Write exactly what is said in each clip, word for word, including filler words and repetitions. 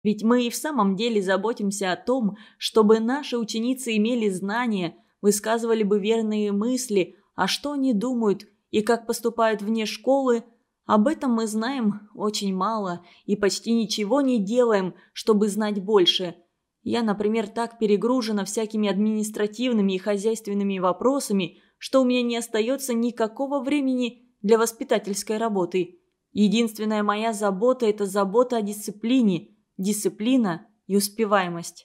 Ведь мы и в самом деле заботимся о том, чтобы наши ученицы имели знания, высказывали бы верные мысли, а что они думают и как поступают вне школы. Об этом мы знаем очень мало и почти ничего не делаем, чтобы знать больше. Я, например, так перегружена всякими административными и хозяйственными вопросами, что у меня не остается никакого времени для воспитательской работы. Единственная моя забота – это забота о дисциплине, дисциплина и успеваемость.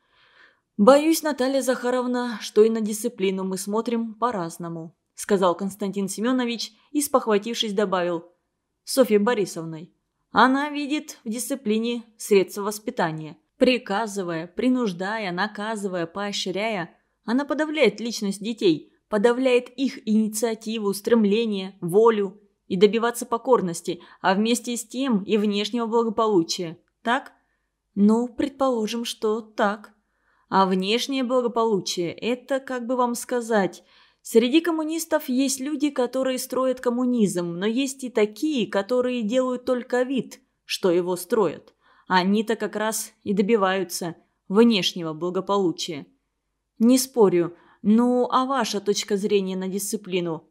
«Боюсь, Наталья Захаровна, что и на дисциплину мы смотрим по-разному», – сказал Константин Семенович и, спохватившись, добавил: «Софьей Борисовной. Она видит в дисциплине средства воспитания. Приказывая, принуждая, наказывая, поощряя, она подавляет личность детей, подавляет их инициативу, стремление, волю и добиваться покорности, а вместе с тем и внешнего благополучия. Так? Ну, предположим, что так. А внешнее благополучие – это, как бы вам сказать, среди коммунистов есть люди, которые строят коммунизм, но есть и такие, которые делают только вид, что его строят. Они-то как раз и добиваются внешнего благополучия. Не спорю, ну а ваша точка зрения на дисциплину?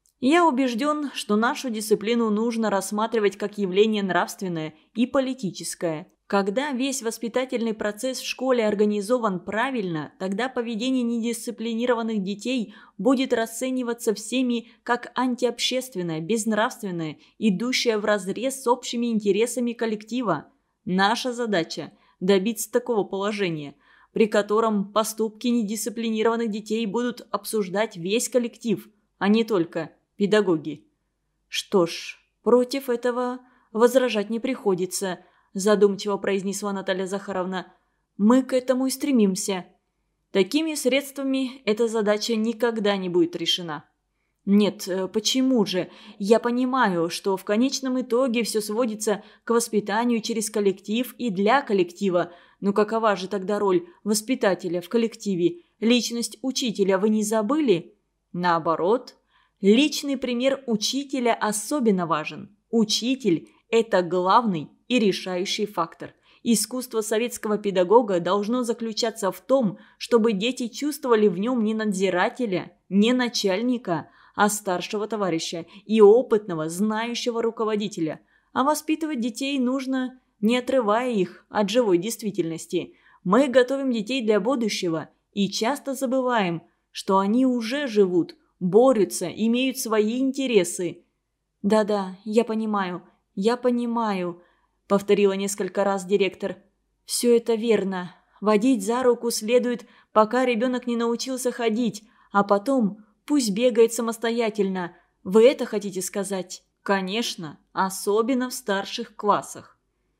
Я убежден, что нашу дисциплину нужно рассматривать как явление нравственное и политическое. Когда весь воспитательный процесс в школе организован правильно, тогда поведение недисциплинированных детей будет расцениваться всеми как антиобщественное, безнравственное, идущее вразрез с общими интересами коллектива. Наша задача – добиться такого положения, при котором поступки недисциплинированных детей будут обсуждать весь коллектив, а не только педагоги. Что ж, против этого возражать не приходится, задумчиво произнесла Наталья Захаровна. Мы к этому и стремимся. Такими средствами эта задача никогда не будет решена. Нет, почему же? Я понимаю, что в конечном итоге все сводится к воспитанию через коллектив и для коллектива. Но какова же тогда роль воспитателя в коллективе? Личность учителя вы не забыли? Наоборот, личный пример учителя особенно важен. Учитель – это главный и решающий фактор. Искусство советского педагога должно заключаться в том, чтобы дети чувствовали в нем не надзирателя, не начальника, а старшего товарища и опытного, знающего руководителя. А воспитывать детей нужно, не отрывая их от живой действительности. Мы готовим детей для будущего и часто забываем, что они уже живут, борются, имеют свои интересы. «Да-да, я понимаю, я понимаю», – повторила несколько раз директор. «Все это верно. Водить за руку следует, пока ребенок не научился ходить, а потом пусть бегает самостоятельно. Вы это хотите сказать?» «Конечно, особенно в старших классах.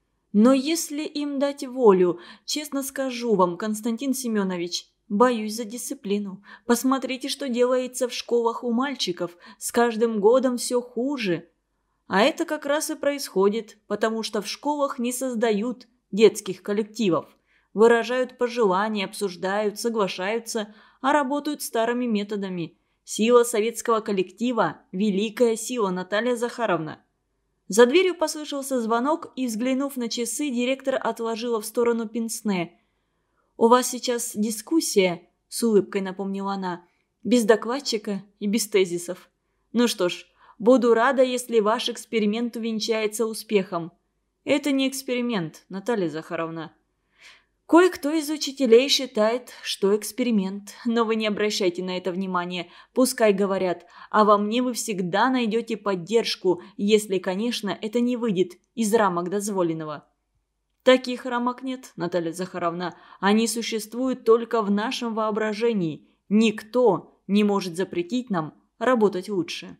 Но если им дать волю, честно скажу вам, Константин Семенович, боюсь за дисциплину. Посмотрите, что делается в школах у мальчиков. С каждым годом все хуже. А это как раз и происходит, потому что в школах не создают детских коллективов. Выражают пожелания, обсуждают, соглашаются, а работают старыми методами. Сила советского коллектива – великая сила, Наталья Захаровна». За дверью послышался звонок, и, взглянув на часы, директор отложила в сторону пенсне. «У вас сейчас дискуссия», – с улыбкой напомнила она, – «без докладчика и без тезисов. Ну что ж, буду рада, если ваш эксперимент увенчается успехом». «Это не эксперимент, Наталья Захаровна». «Кое-кто из учителей считает, что эксперимент, но вы не обращайте на это внимания. Пускай говорят, а во мне вы всегда найдете поддержку, если, конечно, это не выйдет из рамок дозволенного». «Таких рамок нет, Наталья Захаровна. Они существуют только в нашем воображении. Никто не может запретить нам работать лучше».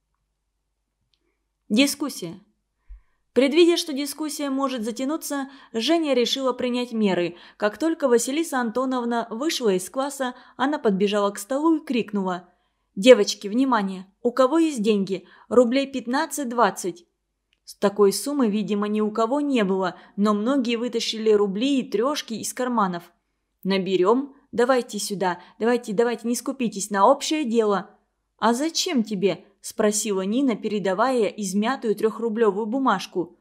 Дискуссия. Предвидя, что дискуссия может затянуться, Женя решила принять меры. Как только Василиса Антоновна вышла из класса, она подбежала к столу и крикнула: «Девочки, внимание! У кого есть деньги? Рублей пятнадцать-двадцать». С такой суммы, видимо, ни у кого не было, но многие вытащили рубли и трешки из карманов. «Наберем? Давайте сюда. Давайте, давайте, не скупитесь на общее дело». «А зачем тебе?» – спросила Нина, передавая измятую трехрублевую бумажку.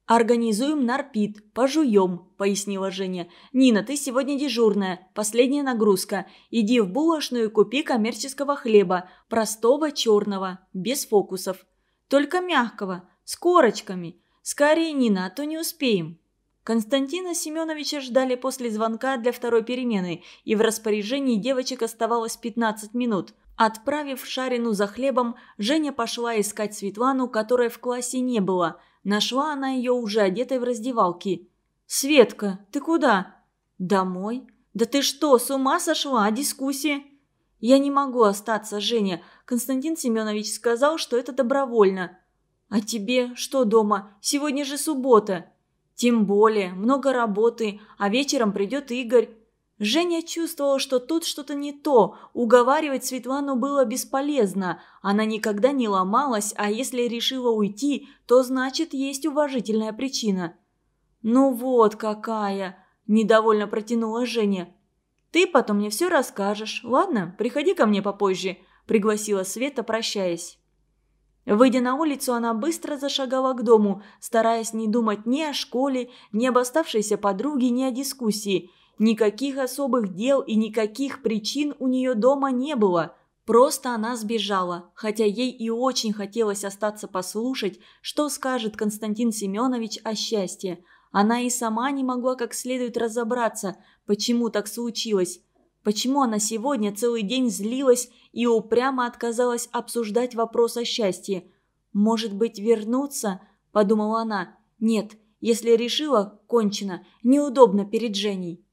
«Организуем нарпит, пожуем», – пояснила Женя. «Нина, ты сегодня дежурная, последняя нагрузка. Иди в булочную и купи коммерческого хлеба, простого черного, без фокусов. Только мягкого, с корочками. Скорее, Нина, а то не успеем». Константина Семеновича ждали после звонка для второй перемены, и в распоряжении девочек оставалось пятнадцать минут. Отправив Шарину за хлебом, Женя пошла искать Светлану, которой в классе не было. Нашла она ее уже одетой в раздевалке. «Светка, ты куда?» «Домой». «Да ты что, с ума сошла? А дискуссия?» «Я не могу остаться, Женя. Константин Семенович сказал, что это добровольно». «А тебе что дома? Сегодня же суббота». «Тем более, много работы, а вечером придет Игорь». Женя чувствовала, что тут что-то не то. Уговаривать Светлану было бесполезно. Она никогда не ломалась, а если решила уйти, то значит есть уважительная причина. «Ну вот какая!» – недовольно протянула Женя. «Ты потом мне все расскажешь, ладно? Приходи ко мне попозже», – пригласила Света, прощаясь. Выйдя на улицу, она быстро зашагала к дому, стараясь не думать ни о школе, ни об оставшейся подруге, ни о дискуссии. Никаких особых дел и никаких причин у нее дома не было. Просто она сбежала, хотя ей и очень хотелось остаться послушать, что скажет Константин Семенович о счастье. Она и сама не могла как следует разобраться, почему так случилось. Почему она сегодня целый день злилась и упрямо отказалась обсуждать вопрос о счастье? «Может быть, вернуться?» – подумала она. «Нет, если решила, кончено, неудобно перед Женей».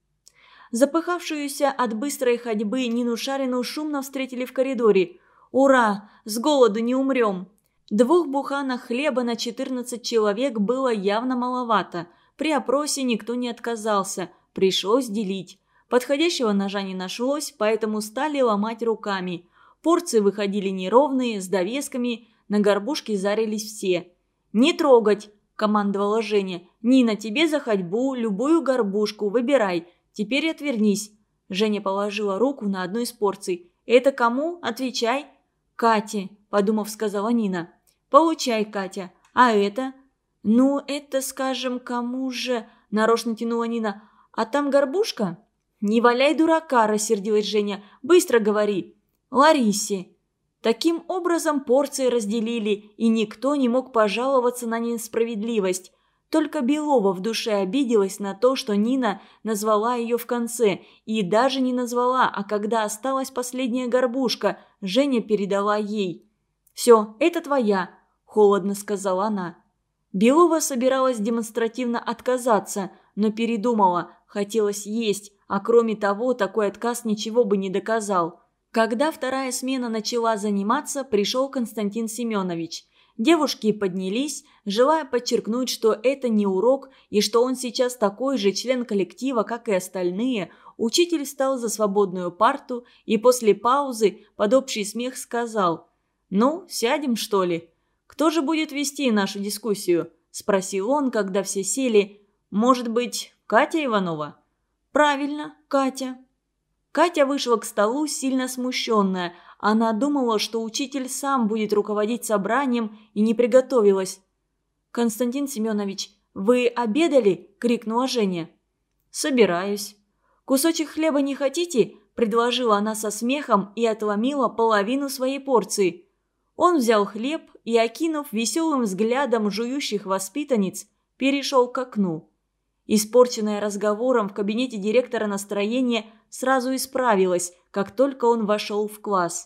Запыхавшуюся от быстрой ходьбы Нину Шарину шумно встретили в коридоре. «Ура! С голоду не умрем!» Двух буханок хлеба на четырнадцать человек было явно маловато. При опросе никто не отказался, пришлось делить. Подходящего ножа не нашлось, поэтому стали ломать руками. Порции выходили неровные, с довесками, на горбушке зарились все. «Не трогать!» – командовала Женя. «Нина, тебе за ходьбу любую горбушку выбирай. Теперь отвернись». Женя положила руку на одну из порций. «Это кому? Отвечай». «Кате», – подумав, сказала Нина. «Получай, Катя. А это?» «Ну, это, скажем, кому же?» – нарочно тянула Нина. «А там горбушка?» «Не валяй дурака», – рассердилась Женя. «Быстро говори». «Ларисе». Таким образом порции разделили, и никто не мог пожаловаться на несправедливость. Только Белова в душе обиделась на то, что Нина назвала ее в конце, и даже не назвала, а когда осталась последняя горбушка, Женя передала ей. «Все, это твоя», – холодно сказала она. Белова собиралась демонстративно отказаться, но передумала, хотелось есть, а кроме того, такой отказ ничего бы не доказал. Когда вторая смена начала заниматься, пришел Константин Семенович. Девушки поднялись, желая подчеркнуть, что это не урок и что он сейчас такой же член коллектива, как и остальные. Учитель встал за свободную парту и после паузы под общий смех сказал: «Ну, сядем, что ли? Кто же будет вести нашу дискуссию?» – спросил он, когда все сели. «Может быть, Катя Иванова?» «Правильно, Катя». Катя вышла к столу сильно смущенная. Она думала, что учитель сам будет руководить собранием, и не приготовилась. «Константин Семенович, вы обедали?» – крикнула Женя. «Собираюсь». «Кусочек хлеба не хотите?» – предложила она со смехом и отломила половину своей порции. Он взял хлеб и, окинув веселым взглядом жующих воспитанниц, перешел к окну. Испорченное разговором в кабинете директора настроение сразу исправилось, как только он вошел в класс.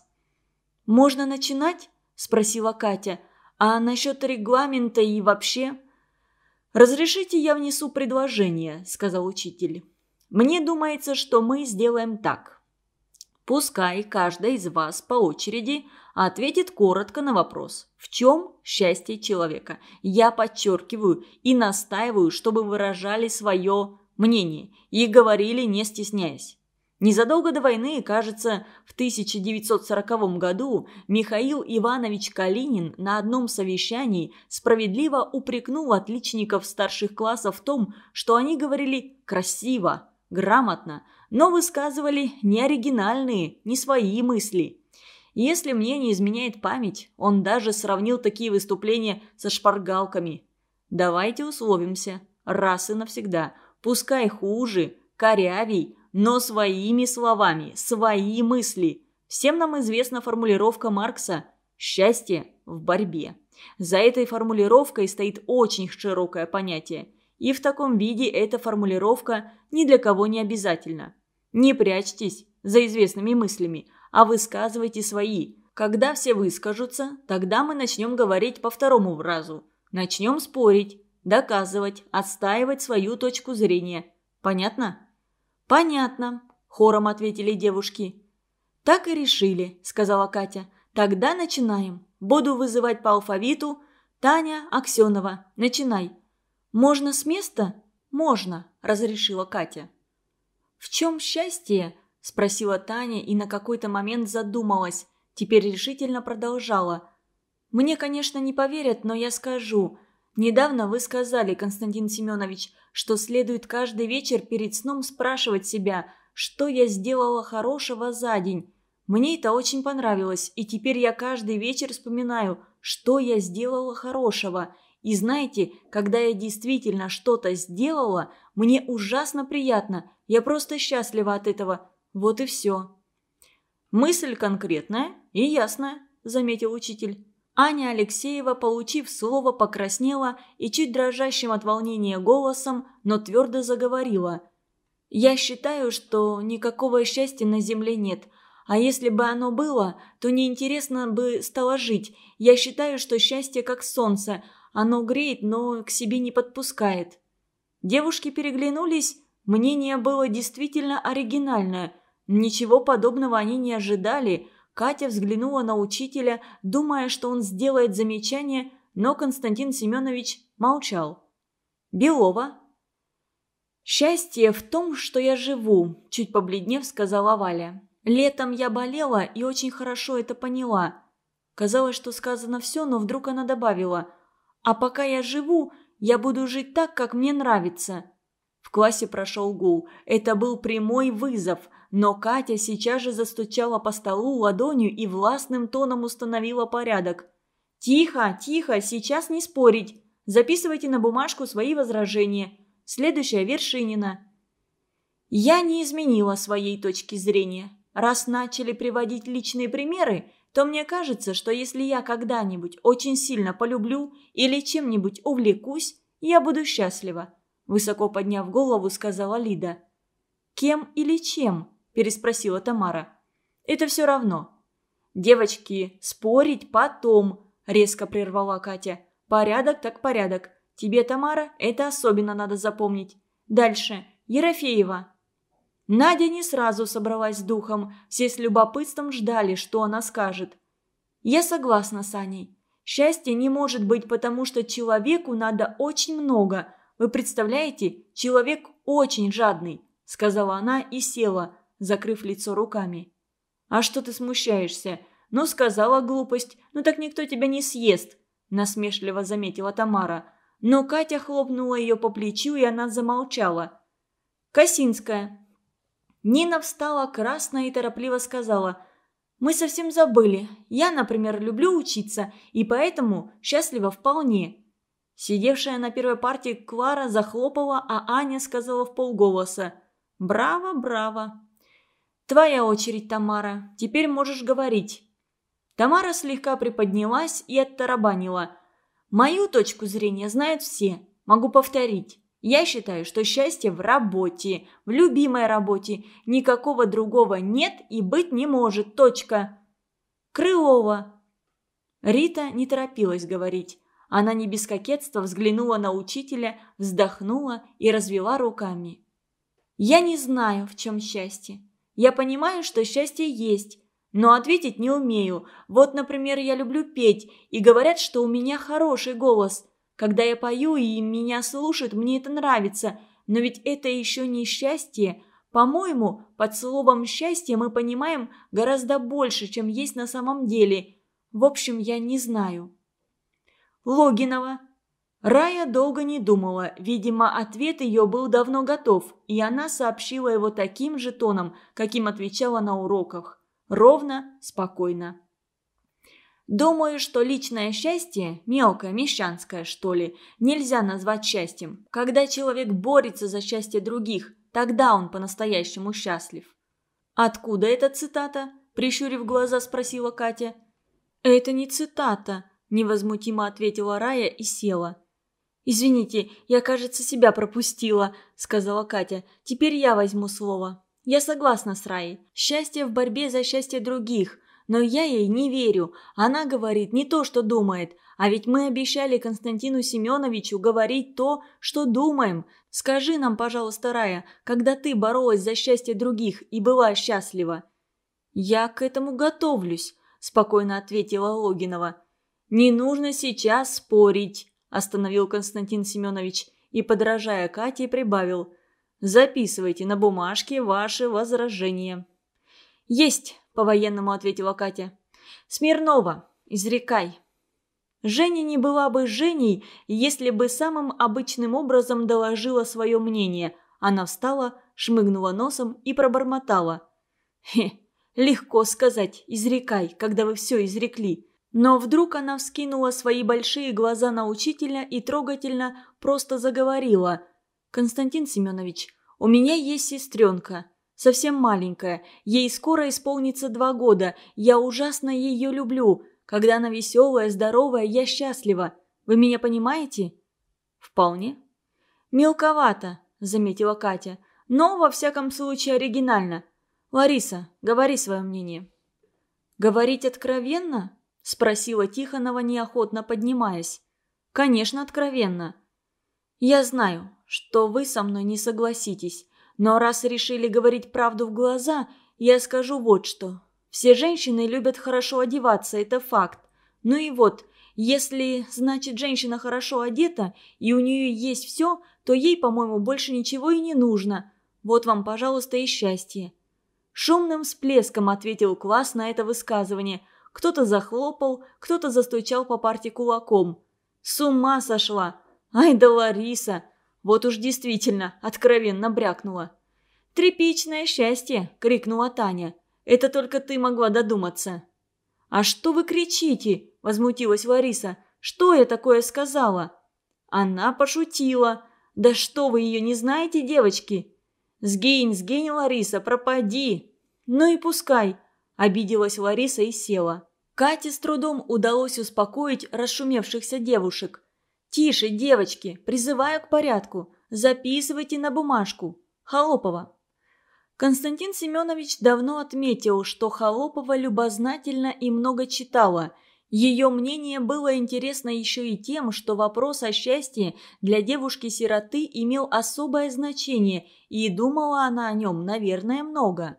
«Можно начинать?» – спросила Катя. «А насчет регламента и вообще?» «Разрешите, я внесу предложение», – сказал учитель. «Мне думается, что мы сделаем так. Пускай каждая из вас по очереди ответит коротко на вопрос: в чем счастье человека? Я подчеркиваю и настаиваю, чтобы выражали свое мнение и говорили, не стесняясь. Незадолго до войны, кажется, в тысяча девятьсот сороковом году Михаил Иванович Калинин на одном совещании справедливо упрекнул отличников старших классов в том, что они говорили красиво, грамотно, но высказывали не оригинальные, не свои мысли. Если мне не изменяет память, он даже сравнил такие выступления со шпаргалками. Давайте условимся, раз и навсегда. Пускай хуже, корявей, но своими словами, свои мысли. Всем нам известна формулировка Маркса «счастье в борьбе». За этой формулировкой стоит очень широкое понятие. И в таком виде эта формулировка ни для кого не обязательна. Не прячьтесь за известными мыслями, а высказывайте свои. Когда все выскажутся, тогда мы начнем говорить по второму разу. Начнем спорить, доказывать, отстаивать свою точку зрения. Понятно? Понятно, хором ответили девушки. Так и решили, сказала Катя. Тогда начинаем. Буду вызывать по алфавиту. Таня, Аксенова, начинай. Можно с места? Можно, разрешила Катя. В чем счастье? Спросила Таня и на какой-то момент задумалась. Теперь решительно продолжала. Мне, конечно, не поверят, но я скажу. Недавно вы сказали, Константин Семенович, что следует каждый вечер перед сном спрашивать себя, что я сделала хорошего за день. Мне это очень понравилось, и теперь я каждый вечер вспоминаю, что я сделала хорошего. И знаете, когда я действительно что-то сделала, мне ужасно приятно, я просто счастлива от этого. Вот и все. Мысль конкретная и ясная, заметил учитель. Аня Алексеева, получив слово, покраснела и чуть дрожащим от волнения голосом, но твердо заговорила. «Я считаю, что никакого счастья на земле нет. А если бы оно было, то неинтересно бы стало жить. Я считаю, что счастье как солнце. Оно греет, но к себе не подпускает». Девушки переглянулись. Мнение было действительно оригинальное. Ничего подобного они не ожидали. Катя взглянула на учителя, думая, что он сделает замечание, но Константин Семенович молчал. «Белова». «Счастье в том, что я живу», – чуть побледнев сказала Валя. «Летом я болела и очень хорошо это поняла». Казалось, что сказано все, но вдруг она добавила: «А пока я живу, я буду жить так, как мне нравится». В классе прошел гул. Это был прямой вызов, но Катя сейчас же застучала по столу ладонью и властным тоном установила порядок. «Тихо, тихо, сейчас не спорить. Записывайте на бумажку свои возражения. Следующая Вершинина». Я не изменила своей точки зрения. Раз начали приводить личные примеры, то мне кажется, что если я когда-нибудь очень сильно полюблю или чем-нибудь увлекусь, я буду счастлива. Высоко подняв голову, сказала Лида. «Кем или чем?» – переспросила Тамара. «Это все равно». «Девочки, спорить потом», – резко прервала Катя. «Порядок так порядок. Тебе, Тамара, это особенно надо запомнить. Дальше. Ерофеева». Надя не сразу собралась с духом. Все с любопытством ждали, что она скажет. «Я согласна с Аней. Счастье не может быть, потому что человеку надо очень много. Вы представляете, человек очень жадный», – сказала она и села, закрыв лицо руками. «А что ты смущаешься? Ну, сказала глупость, ну так никто тебя не съест», – насмешливо заметила Тамара. Но Катя хлопнула ее по плечу, и она замолчала. «Косинская». Нина встала красная и торопливо сказала: «Мы совсем забыли. Я, например, люблю учиться, и поэтому счастлива вполне». Сидевшая на первой партии Клара захлопала, а Аня сказала вполголоса: «Браво, браво!» «Твоя очередь, Тамара. Теперь можешь говорить». Тамара слегка приподнялась и оттарабанила: «Мою точку зрения знают все. Могу повторить. Я считаю, что счастье в работе, в любимой работе. Никакого другого нет и быть не может. Точка». «Крылова». Рита не торопилась говорить. Она не без кокетства взглянула на учителя, вздохнула и развела руками. «Я не знаю, в чем счастье. Я понимаю, что счастье есть, но ответить не умею. Вот, например, я люблю петь, и говорят, что у меня хороший голос. Когда я пою и меня слушают, мне это нравится. Но ведь это еще не счастье. По-моему, под словом «счастье» мы понимаем гораздо больше, чем есть на самом деле. В общем, я не знаю». Логинова. Рая долго не думала. Видимо, ответ ее был давно готов, и она сообщила его таким же тоном, каким отвечала на уроках. Ровно, спокойно. Думаю, что личное счастье, мелкое, мещанское, что ли, нельзя назвать счастьем. Когда человек борется за счастье других, тогда он по-настоящему счастлив. «Откуда эта цитата?» – прищурив глаза, спросила Катя. «Это не цитата», – невозмутимо ответила Рая и села. «Извините, я, кажется, себя пропустила», – сказала Катя. «Теперь я возьму слово. Я согласна с Раей. Счастье в борьбе за счастье других. Но я ей не верю. Она говорит не то, что думает. А ведь мы обещали Константину Семеновичу говорить то, что думаем. Скажи нам, пожалуйста, Рая, когда ты боролась за счастье других и была счастлива?» «Я к этому готовлюсь», – спокойно ответила Логинова. «Не нужно сейчас спорить», – остановил Константин Семенович и, подражая Кате, прибавил: «Записывайте на бумажке ваши возражения». «Есть», – по-военному ответила Катя. «Смирнова, изрекай». Женя не была бы Женей, если бы самым обычным образом доложила свое мнение. Она встала, шмыгнула носом и пробормотала: «Хе, легко сказать, изрекай, когда вы все изрекли». Но вдруг она вскинула свои большие глаза на учителя и трогательно просто заговорила: «Константин Семенович, у меня есть сестренка. Совсем маленькая. Ей скоро исполнится два года. Я ужасно ее люблю. Когда она веселая, здоровая, я счастлива. Вы меня понимаете?» «Вполне». «Мелковато», – заметила Катя. «Но, во всяком случае, оригинально. Лариса, говори свое мнение». «Говорить откровенно?» – спросила Тихонова, неохотно поднимаясь. «Конечно, откровенно. Я знаю, что вы со мной не согласитесь. Но раз решили говорить правду в глаза, я скажу вот что. Все женщины любят хорошо одеваться, это факт. Ну и вот, если, значит, женщина хорошо одета, и у нее есть все, то ей, по-моему, больше ничего и не нужно. Вот вам, пожалуйста, и счастье». Шумным всплеском ответил класс на это высказывание. Кто-то захлопал, кто-то застучал по парте кулаком. «С ума сошла! Ай да Лариса! Вот уж действительно откровенно брякнула». «Тряпичное счастье!» – крикнула Таня. «Это только ты могла додуматься». «А что вы кричите?» – возмутилась Лариса. «Что я такое сказала?» «Она пошутила. Да что вы ее не знаете, девочки?» «Сгинь, сгинь, Лариса, пропади!» «Ну и пускай!» – обиделась Лариса и села. Кате с трудом удалось успокоить расшумевшихся девушек. «Тише, девочки, призываю к порядку. Записывайте на бумажку. Холопова». Константин Семенович давно отметил, что Холопова любознательна и много читала. Ее мнение было интересно еще и тем, что вопрос о счастье для девушки-сироты имел особое значение, и думала она о нем, наверное, много.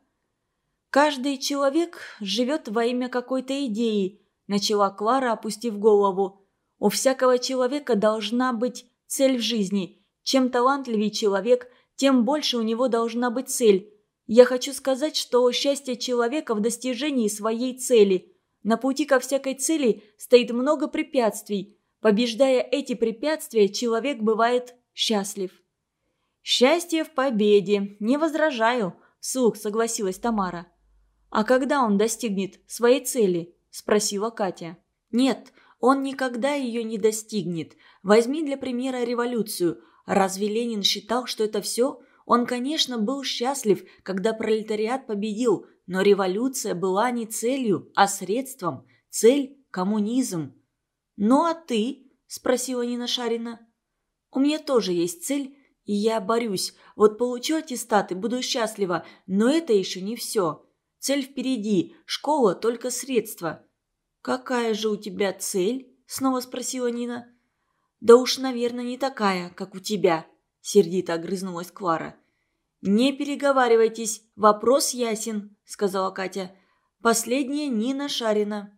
«Каждый человек живет во имя какой-то идеи», – начала Клара, опустив голову. «У всякого человека должна быть цель в жизни. Чем талантливее человек, тем больше у него должна быть цель. Я хочу сказать, что счастье человека в достижении своей цели. На пути ко всякой цели стоит много препятствий. Побеждая эти препятствия, человек бывает счастлив». «Счастье в победе, не возражаю», – вслух согласилась Тамара. «А когда он достигнет своей цели?» – спросила Катя. «Нет, он никогда ее не достигнет. Возьми для примера революцию. Разве Ленин считал, что это все? Он, конечно, был счастлив, когда пролетариат победил, но революция была не целью, а средством. Цель – коммунизм». «Ну а ты?» – спросила Нина Шарина. «У меня тоже есть цель, и я борюсь. Вот получу аттестат и буду счастлива, но это еще не все. Цель впереди, школа – только средство». «Какая же у тебя цель?» – снова спросила Нина. «Да уж, наверное, не такая, как у тебя», – сердито огрызнулась Клара. «Не переговаривайтесь, вопрос ясен», – сказала Катя. «Последняя Нина Шарина».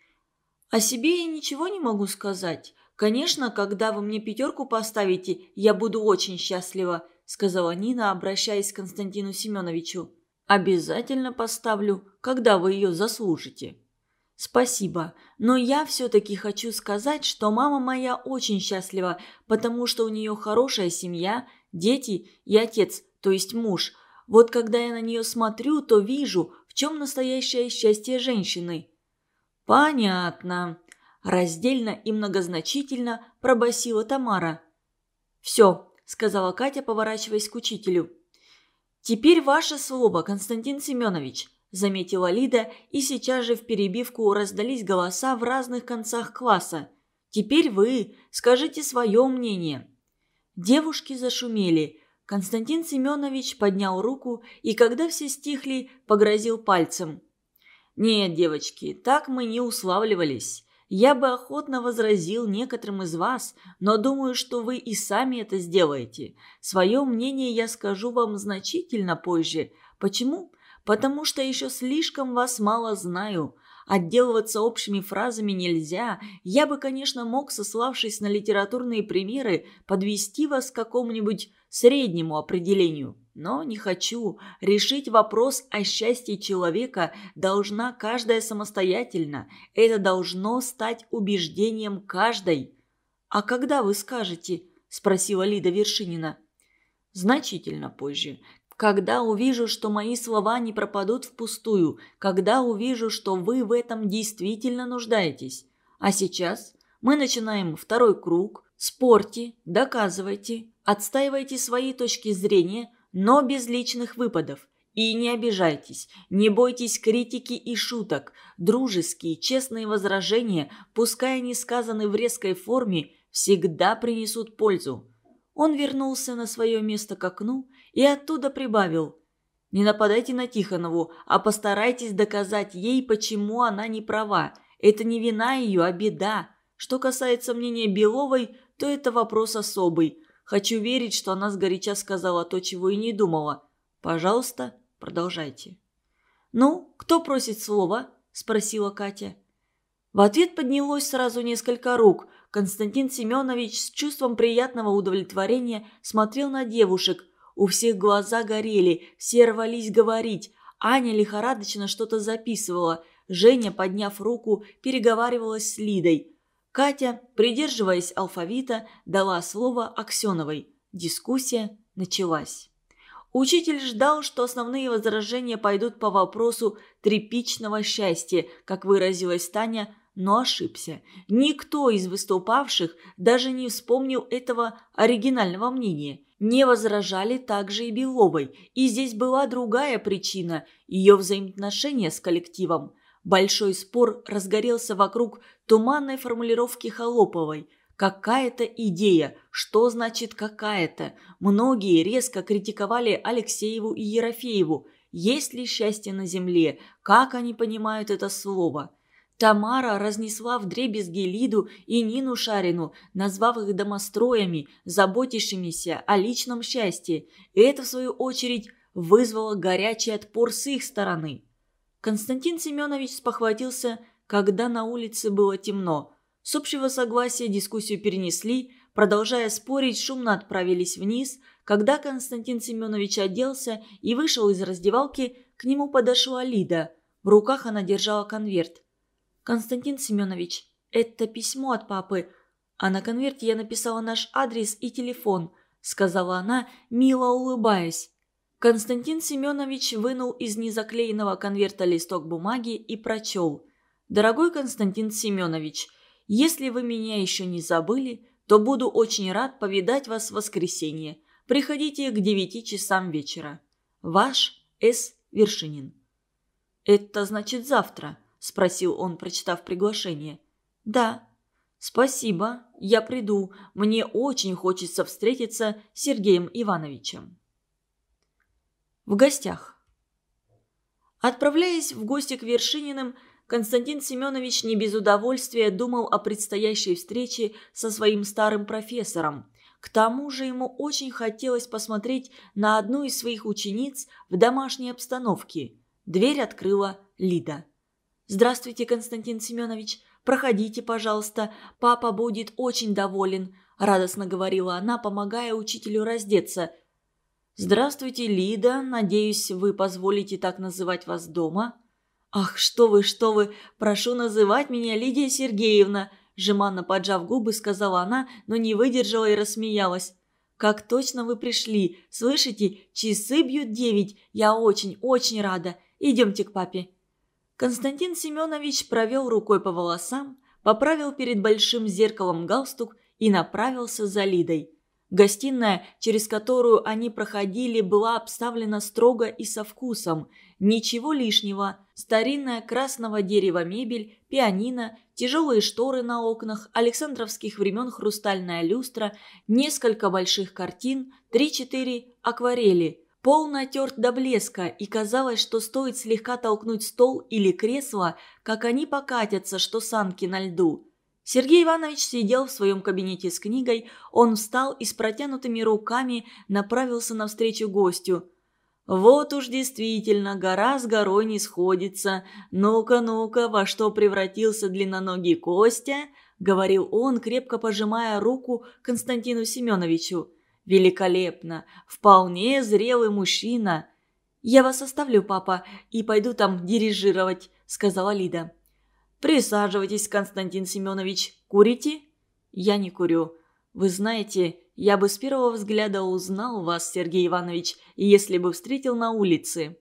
«О себе я ничего не могу сказать. Конечно, когда вы мне пятерку поставите, я буду очень счастлива», – сказала Нина, обращаясь к Константину Семеновичу. «Обязательно поставлю, когда вы ее заслужите». «Спасибо, но я все-таки хочу сказать, что мама моя очень счастлива, потому что у нее хорошая семья, дети и отец, то есть муж. Вот когда я на нее смотрю, то вижу, в чем настоящее счастье женщины». «Понятно», – раздельно и многозначительно пробасила Тамара. «Все», – сказала Катя, поворачиваясь к учителю. «Теперь ваше слово, Константин Семенович», – заметила Лида, и сейчас же в перебивку раздались голоса в разных концах класса. «Теперь вы скажите свое мнение». Девушки зашумели. Константин Семенович поднял руку и, когда все стихли, погрозил пальцем. «Нет, девочки, так мы не уславливались. Я бы охотно возразил некоторым из вас, но думаю, что вы и сами это сделаете. Свое мнение я скажу вам значительно позже. Почему? Потому что еще слишком вас мало знаю. Отделываться общими фразами нельзя. Я бы, конечно, мог, сославшись на литературные примеры, подвести вас к какому-нибудь среднему определению. Но не хочу. Решить вопрос о счастье человека должна каждая самостоятельно. Это должно стать убеждением каждой. «А когда вы скажете?» – спросила Лида Вершинина. «Значительно позже. Когда увижу, что мои слова не пропадут впустую, когда увижу, что вы в этом действительно нуждаетесь. А сейчас мы начинаем второй круг. Спорьте, доказывайте, отстаивайте свои точки зрения, но без личных выпадов. И не обижайтесь, не бойтесь критики и шуток. Дружеские, честные возражения, пускай они сказаны в резкой форме, всегда принесут пользу». Он вернулся на свое место к окну и оттуда прибавил: «Не нападайте на Тихонову, а постарайтесь доказать ей, почему она не права. Это не вина ее, а беда. Что касается мнения Беловой, то это вопрос особый. Хочу верить, что она сгоряча сказала то, чего и не думала. Пожалуйста, продолжайте». «Ну, кто просит слова?» – спросила Катя. В ответ поднялось сразу несколько рук. Константин Семенович с чувством приятного удовлетворения смотрел на девушек. У всех глаза горели, все рвались говорить. Аня лихорадочно что-то записывала. Женя, подняв руку, переговаривалась с Лидой. Катя, придерживаясь алфавита, дала слово Аксеновой. Дискуссия началась. Учитель ждал, что основные возражения пойдут по вопросу тряпичного счастья, как выразилась Таня, но ошибся. Никто из выступавших даже не вспомнил этого оригинального мнения. Не возражали также и Беловой, и здесь была другая причина – ее взаимоотношения с коллективом. Большой спор разгорелся вокруг туманной формулировки Холоповой. Какая-то идея. Что значит «какая-то»? Многие резко критиковали Алексееву и Ерофееву. Есть ли счастье на земле? Как они понимают это слово? Тамара разнесла вдребезги Лиду и Нину Шарину, назвав их домостроями, заботившимися о личном счастье. И это, в свою очередь, вызвало горячий отпор с их стороны. Константин Семенович спохватился, когда на улице было темно. С общего согласия дискуссию перенесли, продолжая спорить, шумно отправились вниз. Когда Константин Семенович оделся и вышел из раздевалки, к нему подошла Лида. В руках она держала конверт. «Константин Семенович, это письмо от папы, а на конверте я написала наш адрес и телефон», – сказала она, мило улыбаясь. Константин Семенович вынул из незаклеенного конверта листок бумаги и прочел. «Дорогой Константин Семенович, если вы меня еще не забыли, то буду очень рад повидать вас в воскресенье. Приходите к девяти часам вечера. Ваш С. Вершинин». «Это значит завтра?» – спросил он, прочитав приглашение. «Да». «Спасибо, я приду. Мне очень хочется встретиться с Сергеем Ивановичем». В гостях. Отправляясь в гости к Вершининым, Константин Семенович не без удовольствия думал о предстоящей встрече со своим старым профессором. К тому же ему очень хотелось посмотреть на одну из своих учениц в домашней обстановке. Дверь открыла Лида. «Здравствуйте, Константин Семенович. Проходите, пожалуйста. Папа будет очень доволен», – радостно говорила она, помогая учителю раздеться. «Здравствуйте, Лида. Надеюсь, вы позволите так называть вас дома?» «Ах, что вы, что вы! Прошу называть меня Лидия Сергеевна!» Жеманно поджав губы, сказала она, но не выдержала и рассмеялась. «Как точно вы пришли! Слышите, часы бьют девять. Я очень, очень рада. Идемте к папе». Константин Семенович провел рукой по волосам, поправил перед большим зеркалом галстук и направился за Лидой. Гостиная, через которую они проходили, была обставлена строго и со вкусом. Ничего лишнего. Старинная красного дерева мебель, пианино, тяжелые шторы на окнах, александровских времен хрустальная люстра, несколько больших картин, три-четыре акварели. Пол натерт до блеска, и казалось, что стоит слегка толкнуть стол или кресло, как они покатятся, что санки на льду. Сергей Иванович сидел в своем кабинете с книгой, он встал и с протянутыми руками направился навстречу гостю. «Вот уж действительно, гора с горой не сходится. Ну-ка, ну-ка, во что превратился длинноногий Костя?» – говорил он, крепко пожимая руку Константину Семеновичу. «Великолепно! Вполне зрелый мужчина!» «Я вас оставлю, папа, и пойду там дирижировать», – сказала Лида. «Присаживайтесь, Константин Семенович. Курите?» «Я не курю. Вы знаете, я бы с первого взгляда узнал вас, Сергей Иванович, если бы встретил на улице».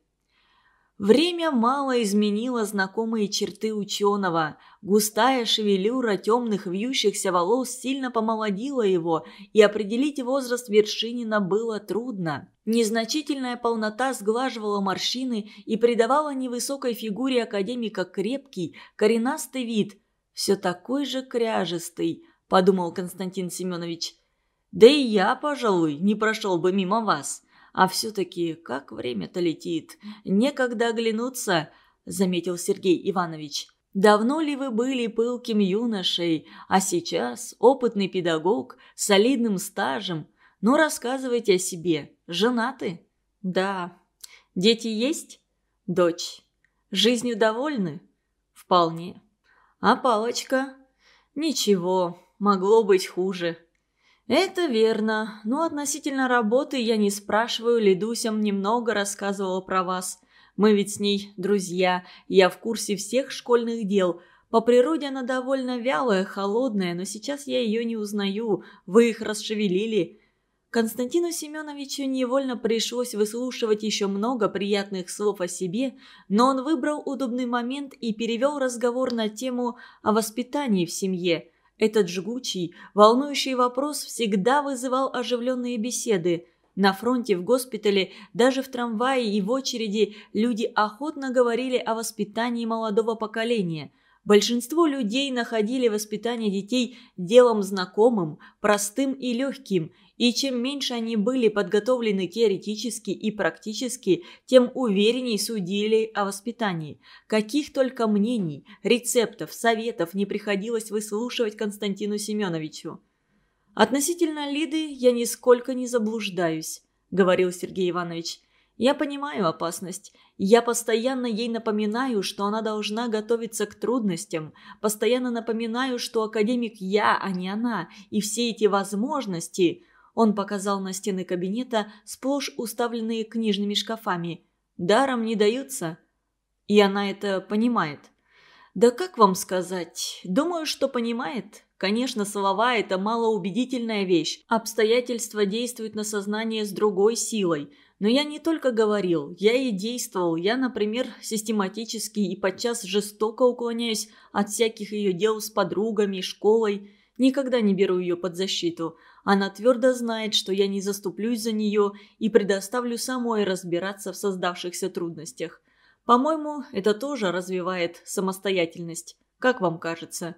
Время мало изменило знакомые черты ученого. Густая шевелюра темных вьющихся волос сильно помолодила его, и определить возраст Вершинина было трудно. Незначительная полнота сглаживала морщины и придавала невысокой фигуре академика крепкий, коренастый вид. «Все такой же кряжестый», – подумал Константин Семенович. «Да и я, пожалуй, не прошел бы мимо вас. А все-таки как время-то летит. Некогда оглянуться», – заметил Сергей Иванович. «Давно ли вы были пылким юношей, а сейчас опытный педагог с солидным стажем? Ну, рассказывайте о себе. Женаты?» «Да». «Дети есть?» «Дочь». «Жизнью довольны?» «Вполне». «А палочка?» «Ничего, могло быть хуже». «Это верно. Но относительно работы я не спрашиваю. Лидуся немного рассказывала про вас. Мы ведь с ней друзья. Я в курсе всех школьных дел. По природе она довольно вялая, холодная, но сейчас я ее не узнаю. Вы их расшевелили». Константину Семеновичу невольно пришлось выслушивать еще много приятных слов о себе, но он выбрал удобный момент и перевел разговор на тему о воспитании в семье. Этот жгучий, волнующий вопрос всегда вызывал оживленные беседы. На фронте, в госпитале, даже в трамвае и в очереди люди охотно говорили о воспитании молодого поколения. Большинство людей находили воспитание детей делом знакомым, простым и легким, и чем меньше они были подготовлены теоретически и практически, тем уверенней судили о воспитании. Каких только мнений, рецептов, советов не приходилось выслушивать Константину Семеновичу. «Относительно Лиды я нисколько не заблуждаюсь», – говорил Сергей Иванович. «Я понимаю опасность. Я постоянно ей напоминаю, что она должна готовиться к трудностям. Постоянно напоминаю, что академик я, а не она. И все эти возможности...» Он показал на стены кабинета, сплошь уставленные книжными шкафами. «Даром не даются». И она это понимает. «Да как вам сказать? Думаю, что понимает. Конечно, слова – это малоубедительная вещь. Обстоятельства действуют на сознание с другой силой. Но я не только говорил, я и действовал. Я, например, систематически и подчас жестоко уклоняюсь от всяких ее дел с подругами, школой. Никогда не беру ее под защиту. Она твердо знает, что я не заступлюсь за нее и предоставлю самой разбираться в создавшихся трудностях. По-моему, это тоже развивает самостоятельность. Как вам кажется?»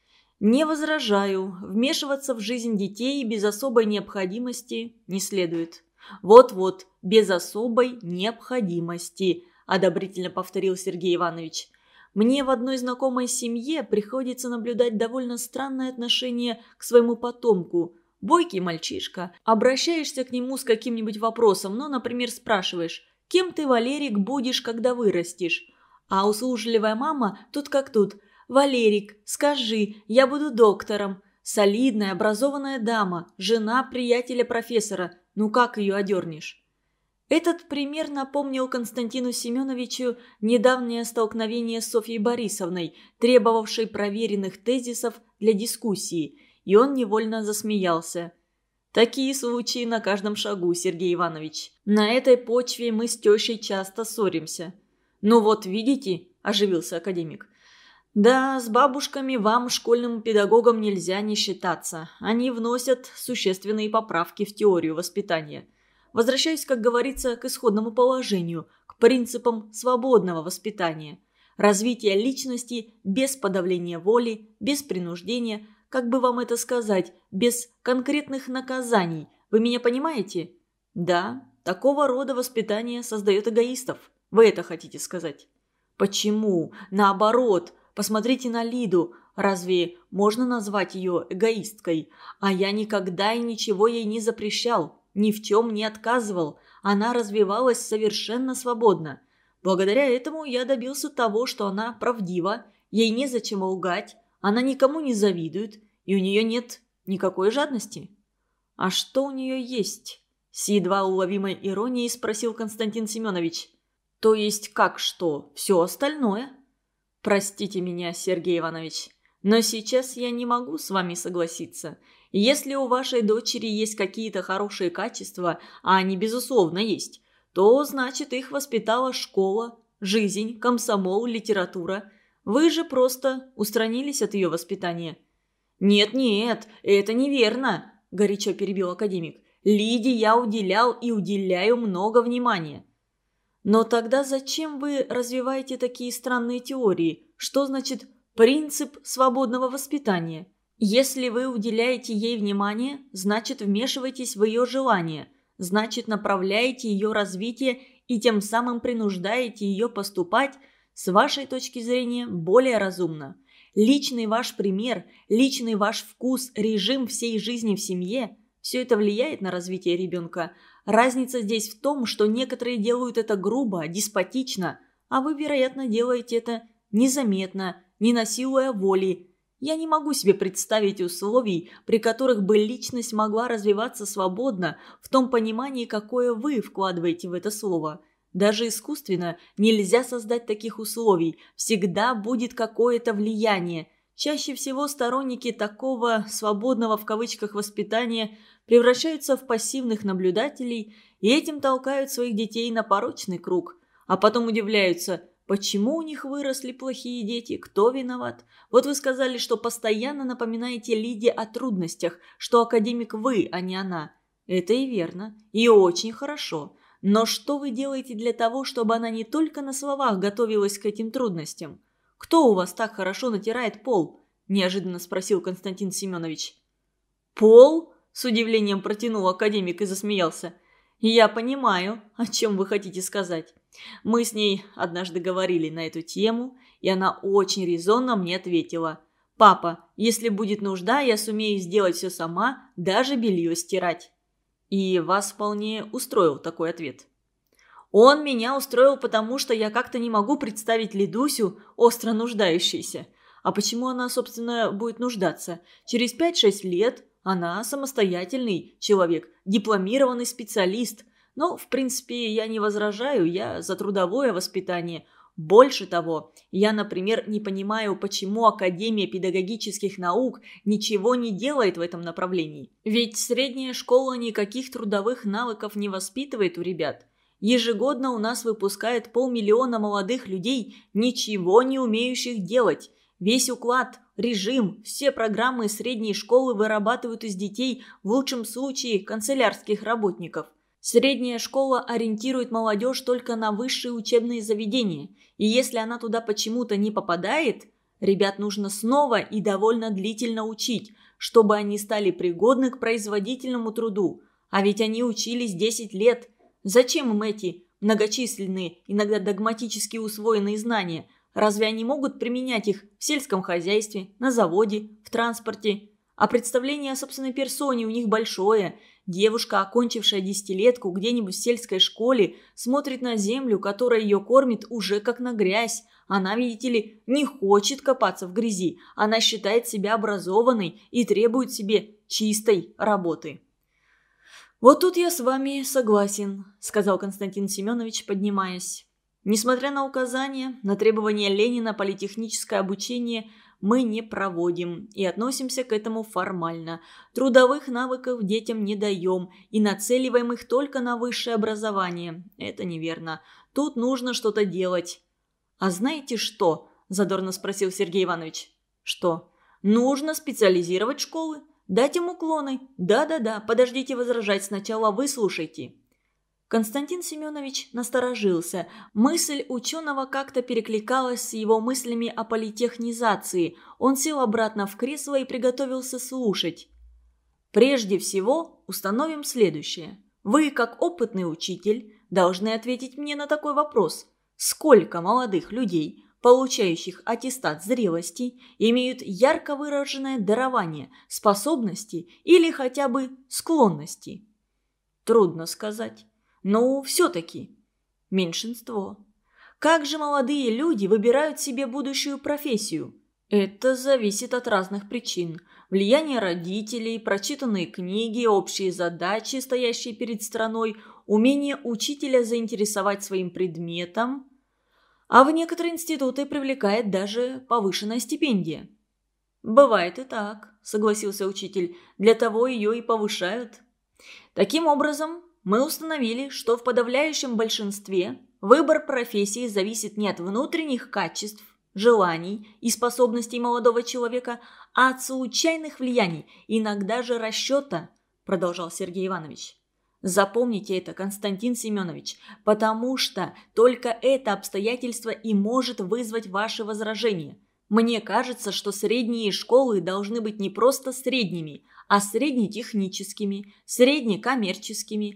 «Не возражаю. Вмешиваться в жизнь детей без особой необходимости не следует». «Вот-вот, без особой необходимости», – одобрительно повторил Сергей Иванович. «Мне в одной знакомой семье приходится наблюдать довольно странное отношение к своему потомку. Бойкий мальчишка. Обращаешься к нему с каким-нибудь вопросом, ну, например, спрашиваешь, кем ты, Валерик, будешь, когда вырастешь? А услужливая мама тут как тут. Валерик, скажи, я буду доктором. Солидная, образованная дама, жена приятеля профессора. Ну как ее одернешь?» Этот пример напомнил Константину Семеновичу недавнее столкновение с Софьей Борисовной, требовавшей проверенных тезисов для дискуссии, и он невольно засмеялся. «Такие случаи на каждом шагу, Сергей Иванович. На этой почве мы с тещей часто ссоримся. Ну вот, видите, – оживился академик. «Да, с бабушками вам, школьным педагогам, нельзя не считаться. Они вносят существенные поправки в теорию воспитания. Возвращаюсь, как говорится, к исходному положению, к принципам свободного воспитания. Развитие личности без подавления воли, без принуждения, как бы вам это сказать, без конкретных наказаний. Вы меня понимаете? Да, такого рода воспитание создает эгоистов. Вы это хотите сказать? Почему? Наоборот. Посмотрите на Лиду. Разве можно назвать ее эгоисткой? А я никогда и ничего ей не запрещал, ни в чем не отказывал. Она развивалась совершенно свободно. Благодаря этому я добился того, что она правдива, ей незачем лгать, она никому не завидует, и у нее нет никакой жадности. А что у нее есть? С едва уловимой иронией спросил Константин Семенович. То есть как что? Все остальное? Простите меня, Сергей Иванович, но сейчас я не могу с вами согласиться. Если у вашей дочери есть какие-то хорошие качества, а они безусловно есть, то значит их воспитала школа, жизнь, комсомол, литература. Вы же просто устранились от ее воспитания. «Нет-нет, это неверно», – горячо перебил академик. «Лиде я уделял и уделяю много внимания». Но тогда зачем вы развиваете такие странные теории? Что значит принцип свободного воспитания? Если вы уделяете ей внимание, значит вмешиваетесь в ее желания, значит направляете ее развитие и тем самым принуждаете ее поступать, с вашей точки зрения, более разумно. Личный ваш пример, личный ваш вкус, режим всей жизни в семье – все это влияет на развитие ребенка. Разница здесь в том, что некоторые делают это грубо, деспотично, а вы, вероятно, делаете это незаметно, не насилуя воли. Я не могу себе представить условий, при которых бы личность могла развиваться свободно в том понимании, какое вы вкладываете в это слово. Даже искусственно нельзя создать таких условий, всегда будет какое-то влияние. Чаще всего сторонники такого «свободного» в кавычках воспитания превращаются в пассивных наблюдателей и этим толкают своих детей на порочный круг. А потом удивляются, почему у них выросли плохие дети, кто виноват. Вот вы сказали, что постоянно напоминаете Лиде о трудностях, что академик вы, а не она. Это и верно, и очень хорошо. Но что вы делаете для того, чтобы она не только на словах готовилась к этим трудностям? «Кто у вас так хорошо натирает пол?» – неожиданно спросил Константин Семенович. «Пол?» – с удивлением протянул академик и засмеялся. «Я понимаю, о чем вы хотите сказать. Мы с ней однажды говорили на эту тему, и она очень резонно мне ответила. «Папа, если будет нужда, я сумею сделать все сама, даже белье стирать». И вас вполне устроил такой ответ. Он меня устроил, потому что я как-то не могу представить Лидусю остро нуждающейся. А почему она, собственно, будет нуждаться? Через пять-шесть лет она самостоятельный человек, дипломированный специалист. Но, в принципе, я не возражаю, я за трудовое воспитание. Больше того, я, например, не понимаю, почему Академия педагогических наук ничего не делает в этом направлении. Ведь средняя школа никаких трудовых навыков не воспитывает у ребят. Ежегодно у нас выпускает полмиллиона молодых людей, ничего не умеющих делать. Весь уклад, режим, все программы средней школы вырабатывают из детей в лучшем случае канцелярских работников. Средняя школа ориентирует молодежь только на высшие учебные заведения. И если она туда почему-то не попадает, ребят нужно снова и довольно длительно учить, чтобы они стали пригодны к производительному труду. А ведь они учились десять лет. Зачем им эти многочисленные, иногда догматически усвоенные знания? Разве они могут применять их в сельском хозяйстве, на заводе, в транспорте? А представление о собственной персоне у них большое. Девушка, окончившая десятилетку где-нибудь в сельской школе, смотрит на землю, которая ее кормит уже как на грязь. Она, видите ли, не хочет копаться в грязи. Она считает себя образованной и требует себе чистой работы. «Вот тут я с вами согласен», – сказал Константин Семенович, поднимаясь. «Несмотря на указания, на требования Ленина политехническое обучение мы не проводим и относимся к этому формально. Трудовых навыков детям не даем и нацеливаем их только на высшее образование. Это неверно. Тут нужно что-то делать». «А знаете что?» – задорно спросил Сергей Иванович. «Что? Нужно специализировать школы, дать им уклоны. Да-да-да, подождите возражать, сначала выслушайте». Константин Семенович насторожился. Мысль ученого как-то перекликалась с его мыслями о политехнизации. Он сел обратно в кресло и приготовился слушать. «Прежде всего установим следующее. Вы, как опытный учитель, должны ответить мне на такой вопрос. Сколько молодых людей, получающих аттестат зрелости, имеют ярко выраженное дарование, способности или хотя бы склонности?» Трудно сказать. Но все-таки меньшинство. Как же молодые люди выбирают себе будущую профессию? Это зависит от разных причин. Влияние родителей, прочитанные книги, общие задачи, стоящие перед страной, умение учителя заинтересовать своим предметом. А в некоторые институты привлекает даже повышенная стипендия. «Бывает и так», – согласился учитель, – «для того ее и повышают». Таким образом, мы установили, что в подавляющем большинстве выбор профессии зависит не от внутренних качеств, желаний и способностей молодого человека, а от случайных влияний, иногда же расчета, продолжал Сергей Иванович. Запомните это, Константин Семенович, потому что только это обстоятельство и может вызвать ваши возражения. Мне кажется, что средние школы должны быть не просто средними, а среднетехническими, среднекоммерческими,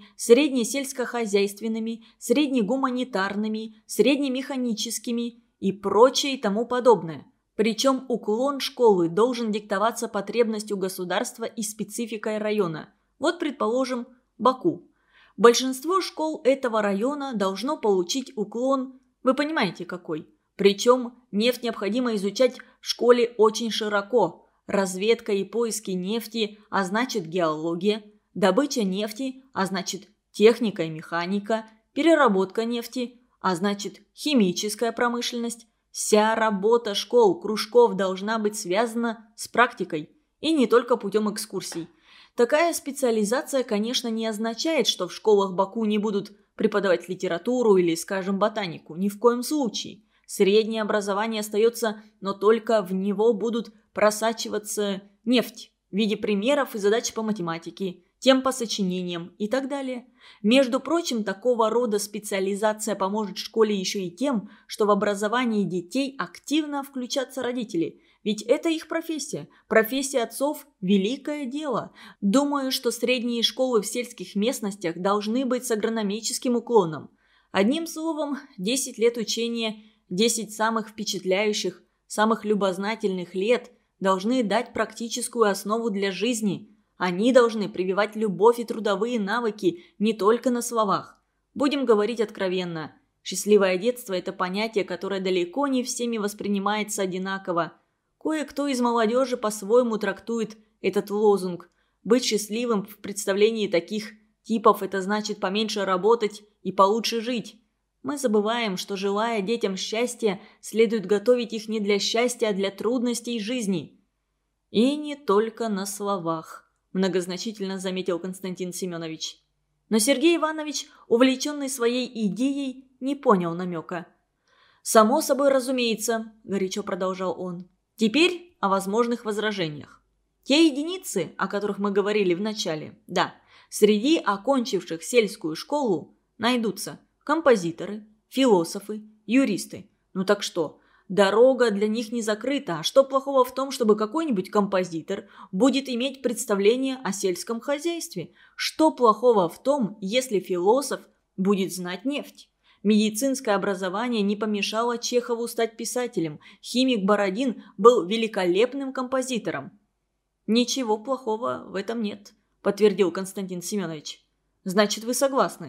среднесельскохозяйственными, среднегуманитарными, среднемеханическими и прочее и тому подобное. Причем уклон школы должен диктоваться потребностью государства и спецификой района. Вот, предположим, Баку. Большинство школ этого района должно получить уклон, вы понимаете какой. Причем нефть необходимо изучать в школе очень широко. Разведка и поиски нефти, а значит геология, добыча нефти, а значит техника и механика, переработка нефти, а значит химическая промышленность. Вся работа школ, кружков должна быть связана с практикой, и не только путем экскурсий. Такая специализация, конечно, не означает, что в школах Баку не будут преподавать литературу или, скажем, ботанику. Ни в коем случае. Среднее образование остается, но только в него будут просачиваться нефть в виде примеров и задач по математике, тем по сочинениям и так далее. Между прочим, такого рода специализация поможет школе еще и тем, что в образовании детей активно включатся родители. Ведь это их профессия. Профессия отцов – великое дело. Думаю, что средние школы в сельских местностях должны быть с агрономическим уклоном. Одним словом, десять лет учения, десять самых впечатляющих, самых любознательных лет должны дать практическую основу для жизни. Они должны прививать любовь и трудовые навыки не только на словах. Будем говорить откровенно. Счастливое детство – это понятие, которое далеко не всеми воспринимается одинаково. Кое-кто из молодежи по-своему трактует этот лозунг. Быть счастливым в представлении таких типов – это значит поменьше работать и получше жить. Мы забываем, что, желая детям счастья, следует готовить их не для счастья, а для трудностей жизни. И не только на словах, многозначительно заметил Константин Семенович. Но Сергей Иванович, увлеченный своей идеей, не понял намека. «Само собой разумеется», – горячо продолжал он. «Теперь о возможных возражениях. Те единицы, о которых мы говорили в начале, да, среди окончивших сельскую школу найдутся композиторы, философы, юристы. Ну так что, дорога для них не закрыта, а что плохого в том, чтобы какой-нибудь композитор будет иметь представление о сельском хозяйстве? Что плохого в том, если философ будет знать нефть? Медицинское образование не помешало Чехову стать писателем. Химик Бородин был великолепным композитором. «Ничего плохого в этом нет», – подтвердил Константин Семенович. «Значит, вы согласны?»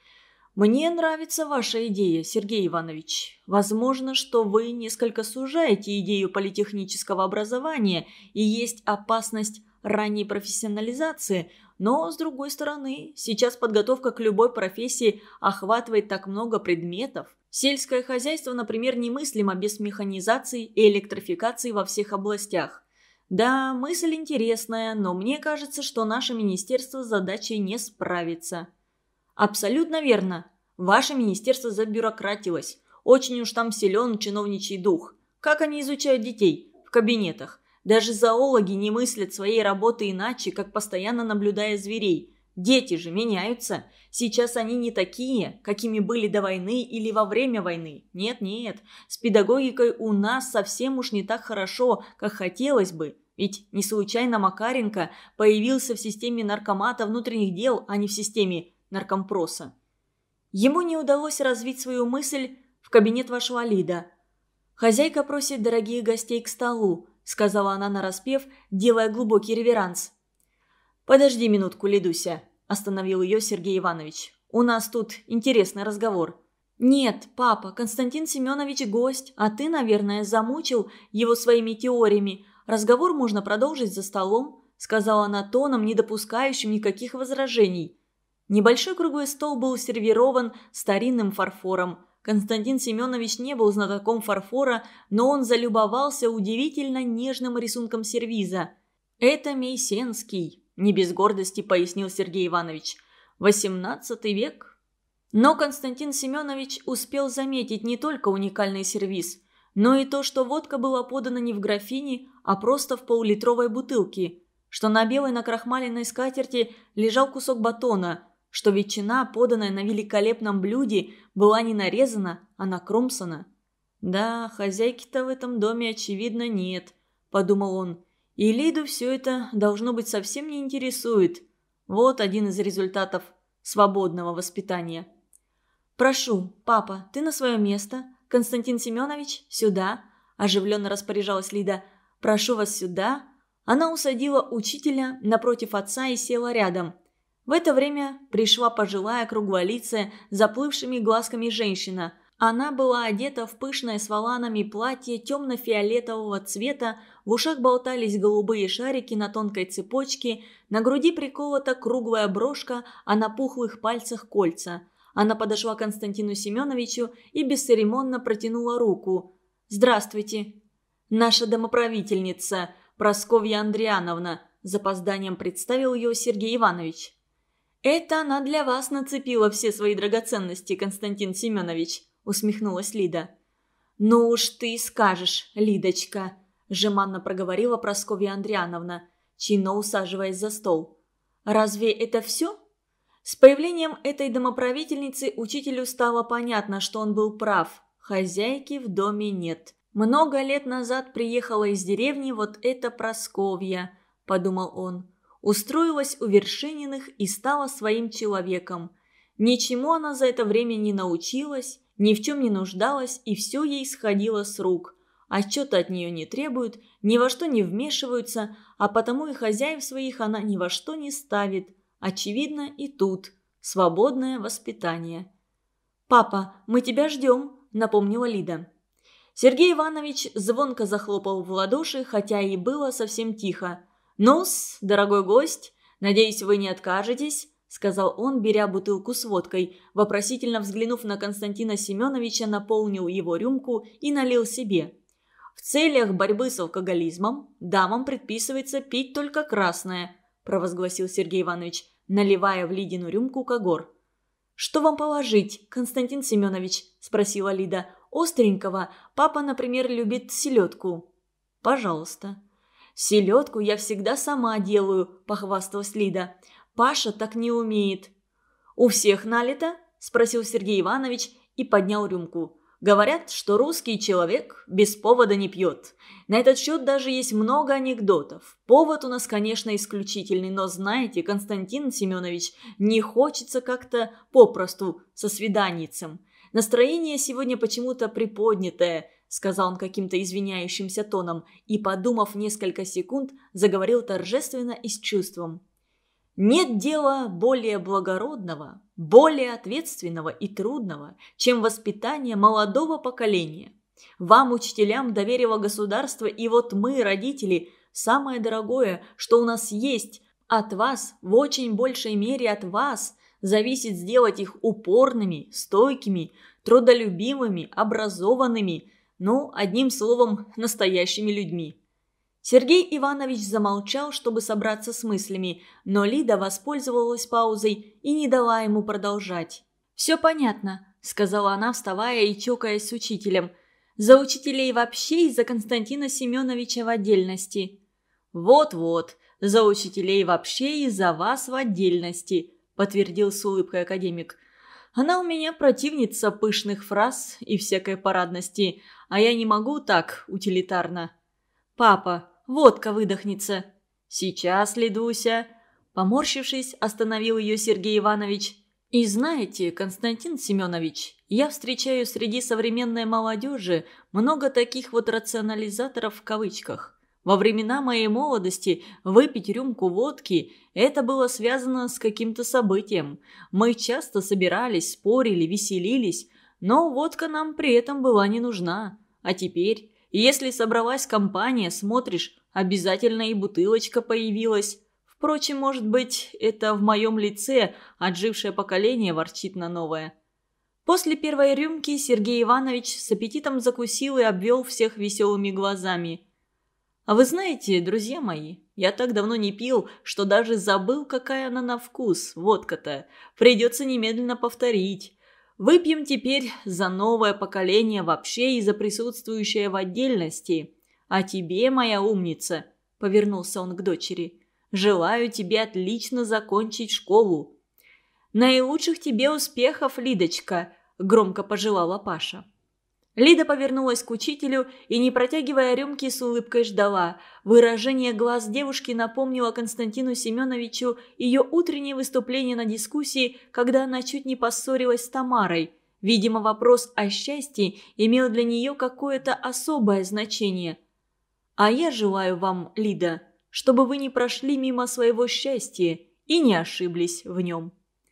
«Мне нравится ваша идея, Сергей Иванович. Возможно, что вы несколько сужаете идею политехнического образования и есть опасность ранней профессионализации, но, с другой стороны, сейчас подготовка к любой профессии охватывает так много предметов. Сельское хозяйство, например, немыслимо без механизации и электрификации во всех областях. Да, мысль интересная, но мне кажется, что наше министерство с задачей не справится». «Абсолютно верно. Ваше министерство забюрократилось. Очень уж там силен чиновничий дух. Как они изучают детей? В кабинетах. Даже зоологи не мыслят своей работы иначе, как постоянно наблюдая зверей. Дети же меняются. Сейчас они не такие, какими были до войны или во время войны. Нет-нет, с педагогикой у нас совсем уж не так хорошо, как хотелось бы. Ведь не случайно Макаренко появился в системе наркомата внутренних дел, а не в системе наркомпроса. Ему не удалось развить свою мысль. В кабинет вошла Лида. «Хозяйка просит дорогих гостей к столу», — сказала она нараспев, делая глубокий реверанс. «Подожди минутку, Лидуся», – остановил ее Сергей Иванович. «У нас тут интересный разговор». «Нет, папа, Константин Семенович гость, а ты, наверное, замучил его своими теориями. Разговор можно продолжить за столом», – сказала она тоном, не допускающим никаких возражений. Небольшой круглый стол был сервирован старинным фарфором. Константин Семенович не был знатоком фарфора, но он залюбовался удивительно нежным рисунком сервиза. «Это Мейсенский», – не без гордости пояснил Сергей Иванович. «Восемнадцатый век». Но Константин Семенович успел заметить не только уникальный сервиз, но и то, что водка была подана не в графине, а просто в полулитровой бутылке, что на белой накрахмаленной скатерти лежал кусок батона, что ветчина, поданная на великолепном блюде, была не нарезана, а накромсана. «Да, хозяйки-то в этом доме, очевидно, нет», – подумал он. «И Лиду все это, должно быть, совсем не интересует. Вот один из результатов свободного воспитания». «Прошу, папа, ты на свое место. Константин Семенович, сюда», – оживленно распоряжалась Лида. «Прошу вас сюда». Она усадила учителя напротив отца и села рядом. В это время пришла пожилая круглолицая, заплывшими глазками женщина. Она была одета в пышное с воланами платье темно-фиолетового цвета, в ушах болтались голубые шарики на тонкой цепочке, на груди приколота круглая брошка, а на пухлых пальцах кольца. Она подошла к Константину Семеновичу и бесцеремонно протянула руку. «Здравствуйте». «Наша домоправительница, Прасковья Андриановна», – с запозданием представил ее Сергей Иванович. «Это она для вас нацепила все свои драгоценности, Константин Семенович», – усмехнулась Лида. «Ну уж ты скажешь, Лидочка», – жеманно проговорила Прасковья Андриановна, чинно усаживаясь за стол. «Разве это все?» С появлением этой домоправительницы учителю стало понятно, что он был прав. Хозяйки в доме нет. «Много лет назад приехала из деревни вот эта Прасковья», – подумал он. Устроилась у Вершининых и стала своим человеком. Ничему она за это время не научилась, ни в чем не нуждалась, и все ей сходило с рук. Отчета от нее не требуют, ни во что не вмешиваются, а потому и хозяев своих она ни во что не ставит. Очевидно, и тут свободное воспитание. «Папа, мы тебя ждем», – напомнила Лида. Сергей Иванович звонко захлопал в ладоши, хотя и было совсем тихо. «Ну-с, дорогой гость, надеюсь, вы не откажетесь», – сказал он, беря бутылку с водкой. Вопросительно взглянув на Константина Семеновича, наполнил его рюмку и налил себе. «В целях борьбы с алкоголизмом дамам предписывается пить только красное», – провозгласил Сергей Иванович, наливая в Лидину рюмку когор. «Что вам положить, Константин Семенович?» – спросила Лида. «Остренького. Папа, например, любит селедку». «Пожалуйста». «Селедку я всегда сама делаю», – похвасталась Лида. «Паша так не умеет». «У всех налито?» – спросил Сергей Иванович и поднял рюмку. «Говорят, что русский человек без повода не пьет. На этот счет даже есть много анекдотов. Повод у нас, конечно, исключительный, но знаете, Константин Семенович, не хочется как-то попросту со свиданницем. Настроение сегодня почему-то приподнятое», – сказал он каким-то извиняющимся тоном и, подумав несколько секунд, заговорил торжественно и с чувством. «Нет дела более благородного, более ответственного и трудного, чем воспитание молодого поколения. Вам, учителям, доверило государство, и вот мы, родители, самое дорогое, что у нас есть, от вас, в очень большей мере от вас, зависит сделать их упорными, стойкими, трудолюбивыми, образованными, ну, одним словом, настоящими людьми». Сергей Иванович замолчал, чтобы собраться с мыслями, но Лида воспользовалась паузой и не дала ему продолжать. «Все понятно», – сказала она, вставая и чокаясь с учителем. «За учителей вообще и за Константина Семеновича в отдельности». «Вот-вот, за учителей вообще и за вас в отдельности», – подтвердил с улыбкой академик. «Она у меня противница пышных фраз и всякой парадности, а я не могу так утилитарно». «Папа, водка выдохнется». «Сейчас, Лидуся». Поморщившись, остановил ее Сергей Иванович. «И знаете, Константин Семенович, я встречаю среди современной молодежи много таких вот рационализаторов в кавычках. Во времена моей молодости выпить рюмку водки – это было связано с каким-то событием. Мы часто собирались, спорили, веселились, но водка нам при этом была не нужна. А теперь, если собралась компания, смотришь, обязательно и бутылочка появилась. Впрочем, может быть, это в моем лице отжившее поколение ворчит на новое». После первой рюмки Сергей Иванович с аппетитом закусил и обвел всех веселыми глазами. «А вы знаете, друзья мои, я так давно не пил, что даже забыл, какая она на вкус, водка-то. Придется немедленно повторить. Выпьем теперь за новое поколение вообще и за присутствующее в отдельности. А тебе, моя умница», — повернулся он к дочери, — «желаю тебе отлично закончить школу». «Наилучших тебе успехов, Лидочка», — громко пожелала Паша. Лида повернулась к учителю и, не протягивая рюмки, с улыбкой ждала. Выражение глаз девушки напомнило Константину Семеновичу ее утреннее выступление на дискуссии, когда она чуть не поссорилась с Тамарой. Видимо, вопрос о счастье имел для нее какое-то особое значение. «А я желаю вам, Лида, чтобы вы не прошли мимо своего счастья и не ошиблись в нем».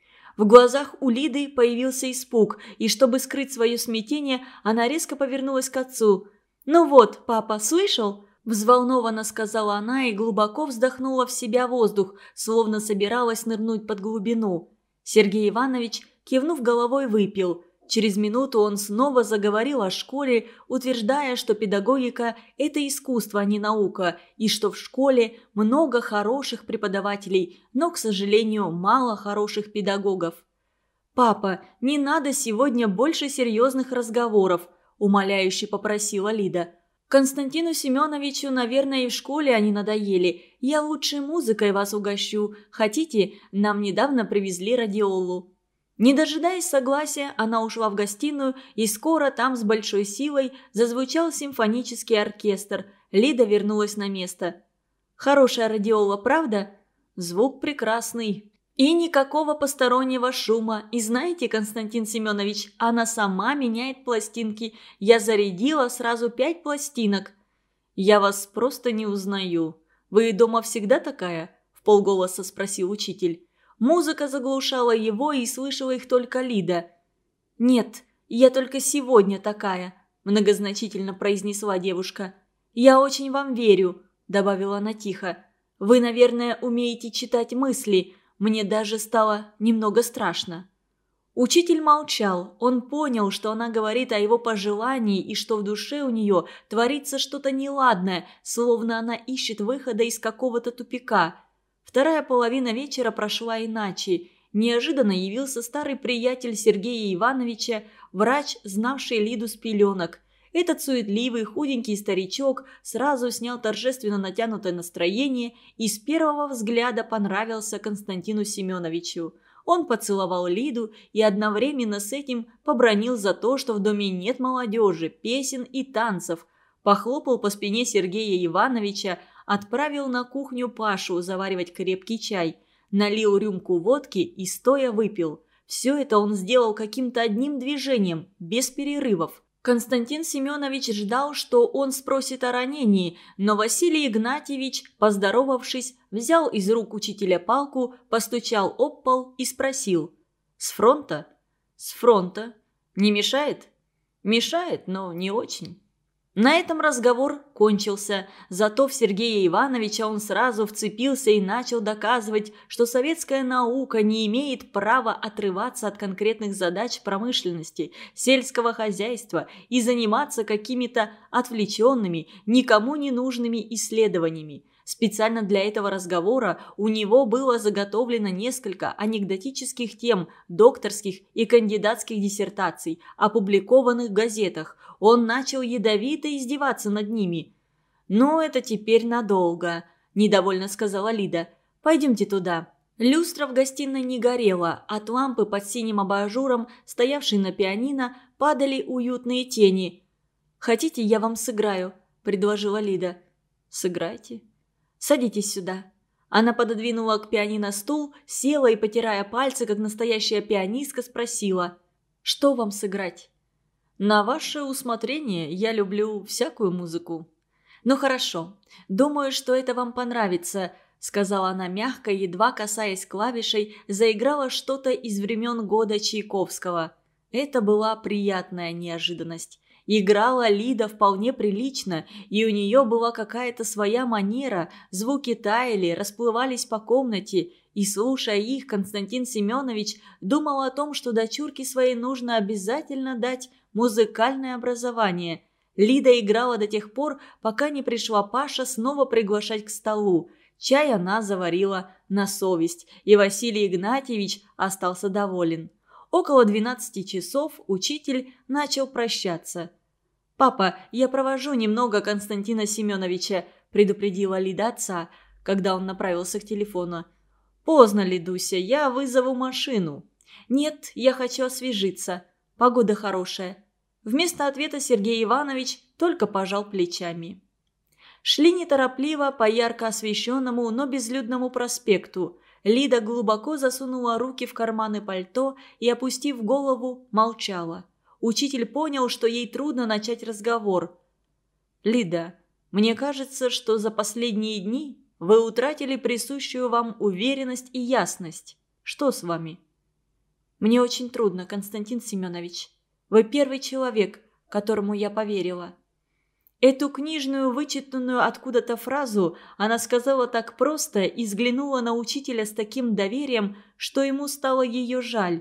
В глазах у Лиды появился испуг, и чтобы скрыть свое смятение, она резко повернулась к отцу. «Ну вот, папа, слышал?» – взволнованно сказала она и глубоко вздохнула в себя воздух, словно собиралась нырнуть под глубину. Сергей Иванович, кивнув головой, выпил. Через минуту он снова заговорил о школе, утверждая, что педагогика – это искусство, а не наука, и что в школе много хороших преподавателей, но, к сожалению, мало хороших педагогов. «Папа, не надо сегодня больше серьезных разговоров», – умоляюще попросила Лида. «Константину Семеновичу, наверное, и в школе они надоели. Я лучше музыкой вас угощу. Хотите, нам недавно привезли радиолу». Не дожидаясь согласия, она ушла в гостиную, и скоро там с большой силой зазвучал симфонический оркестр. Лида вернулась на место. «Хорошая радиола, правда?» «Звук прекрасный. И никакого постороннего шума. И знаете, Константин Семенович, она сама меняет пластинки. Я зарядила сразу пять пластинок». «Я вас просто не узнаю. Вы дома всегда такая?» – вполголоса спросил учитель. Музыка заглушала его, и слышала их только Лида. «Нет, я только сегодня такая», – многозначительно произнесла девушка. «Я очень вам верю», – добавила она тихо. «Вы, наверное, умеете читать мысли. Мне даже стало немного страшно». Учитель молчал. Он понял, что она говорит о его пожелании и что в душе у нее творится что-то неладное, словно она ищет выхода из какого-то тупика. Вторая половина вечера прошла иначе. Неожиданно явился старый приятель Сергея Ивановича, врач, знавший Лиду с пеленок. Этот суетливый, худенький старичок сразу снял торжественно натянутое настроение и с первого взгляда понравился Константину Семеновичу. Он поцеловал Лиду и одновременно с этим побранил за то, что в доме нет молодежи, песен и танцев. Похлопал по спине Сергея Ивановича, отправил на кухню Пашу заваривать крепкий чай, налил рюмку водки и стоя выпил. Все это он сделал каким-то одним движением, без перерывов. Константин Семенович ждал, что он спросит о ранении, но Василий Игнатьевич, поздоровавшись, взял из рук учителя палку, постучал об пол и спросил: «С фронта?» «С фронта. Не мешает?» «Мешает, но не очень». На этом разговор кончился, зато в Сергея Ивановича он сразу вцепился и начал доказывать, что советская наука не имеет права отрываться от конкретных задач промышленности, сельского хозяйства и заниматься какими-то отвлеченными, никому не нужными исследованиями. Специально для этого разговора у него было заготовлено несколько анекдотических тем докторских и кандидатских диссертаций, опубликованных в газетах. Он начал ядовито издеваться над ними. «Ну, это теперь надолго», – недовольно сказала Лида. «Пойдемте туда». Люстра в гостиной не горела, от лампы под синим абажуром, стоявшей на пианино, падали уютные тени. «Хотите, я вам сыграю?» – предложила Лида. «Сыграйте». «Садитесь сюда». Она пододвинула к пианино стул, села и, потирая пальцы, как настоящая пианистка, спросила: «Что вам сыграть?» «На ваше усмотрение, я люблю всякую музыку». «Ну хорошо, думаю, что это вам понравится», – сказала она мягко, едва касаясь клавишей, заиграла что-то из времен года Чайковского. Это была приятная неожиданность. Играла Лида вполне прилично, и у нее была какая-то своя манера, звуки таяли, расплывались по комнате, и, слушая их, Константин Семенович думал о том, что дочурке своей нужно обязательно дать музыкальное образование. Лида играла до тех пор, пока не пришла Паша снова приглашать к столу. Чай она заварила на совесть, и Василий Игнатьевич остался доволен. Около двенадцати часов учитель начал прощаться. «Папа, я провожу немного Константина Семеновича», – предупредила Лида отца, когда он направился к телефону. «Поздно, Лидуся, я вызову машину». «Нет, я хочу освежиться. Погода хорошая». Вместо ответа Сергей Иванович только пожал плечами. Шли неторопливо по ярко освещенному, но безлюдному проспекту. Лида глубоко засунула руки в карманы пальто и, опустив голову, молчала. Учитель понял, что ей трудно начать разговор. «Лида, мне кажется, что за последние дни вы утратили присущую вам уверенность и ясность. Что с вами?» «Мне очень трудно, Константин Семенович. Вы первый человек, которому я поверила». Эту книжную, вычитанную откуда-то фразу она сказала так просто и взглянула на учителя с таким доверием, что ему стало ее жаль.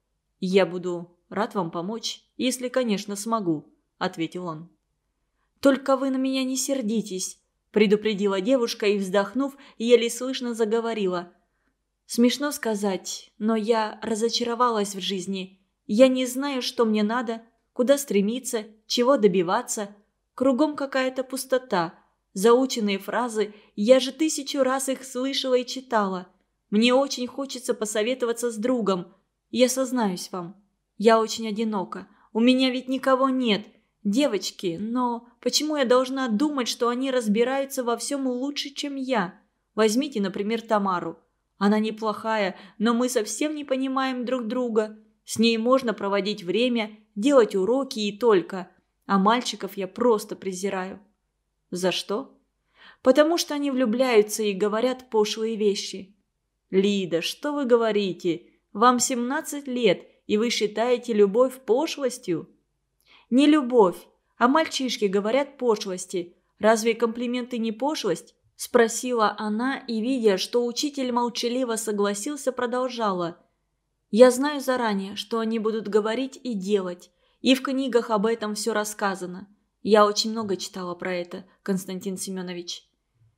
«Я буду рад вам помочь, если, конечно, смогу», – ответил он. «Только вы на меня не сердитесь», – предупредила девушка и, вздохнув, еле слышно заговорила. «Смешно сказать, но я разочаровалась в жизни. Я не знаю, что мне надо, куда стремиться, чего добиваться. Кругом какая-то пустота. Заученные фразы, я же тысячу раз их слышала и читала. Мне очень хочется посоветоваться с другом. Я сознаюсь вам, я очень одинока. У меня ведь никого нет. Девочки, но почему я должна думать, что они разбираются во всем лучше, чем я? Возьмите, например, Тамару. Она неплохая, но мы совсем не понимаем друг друга. С ней можно проводить время, делать уроки и только. А мальчиков я просто презираю». «За что?» «Потому что они влюбляются и говорят пошлые вещи». «Лида, что вы говорите? Вам семнадцать лет, и вы считаете любовь пошлостью?» «Не любовь, а мальчишки говорят пошлости. Разве комплименты не пошлость?» – спросила она, и, видя, что учитель молчаливо согласился, продолжала. «Я знаю заранее, что они будут говорить и делать. И в книгах об этом все рассказано. Я очень много читала про это, Константин Семенович».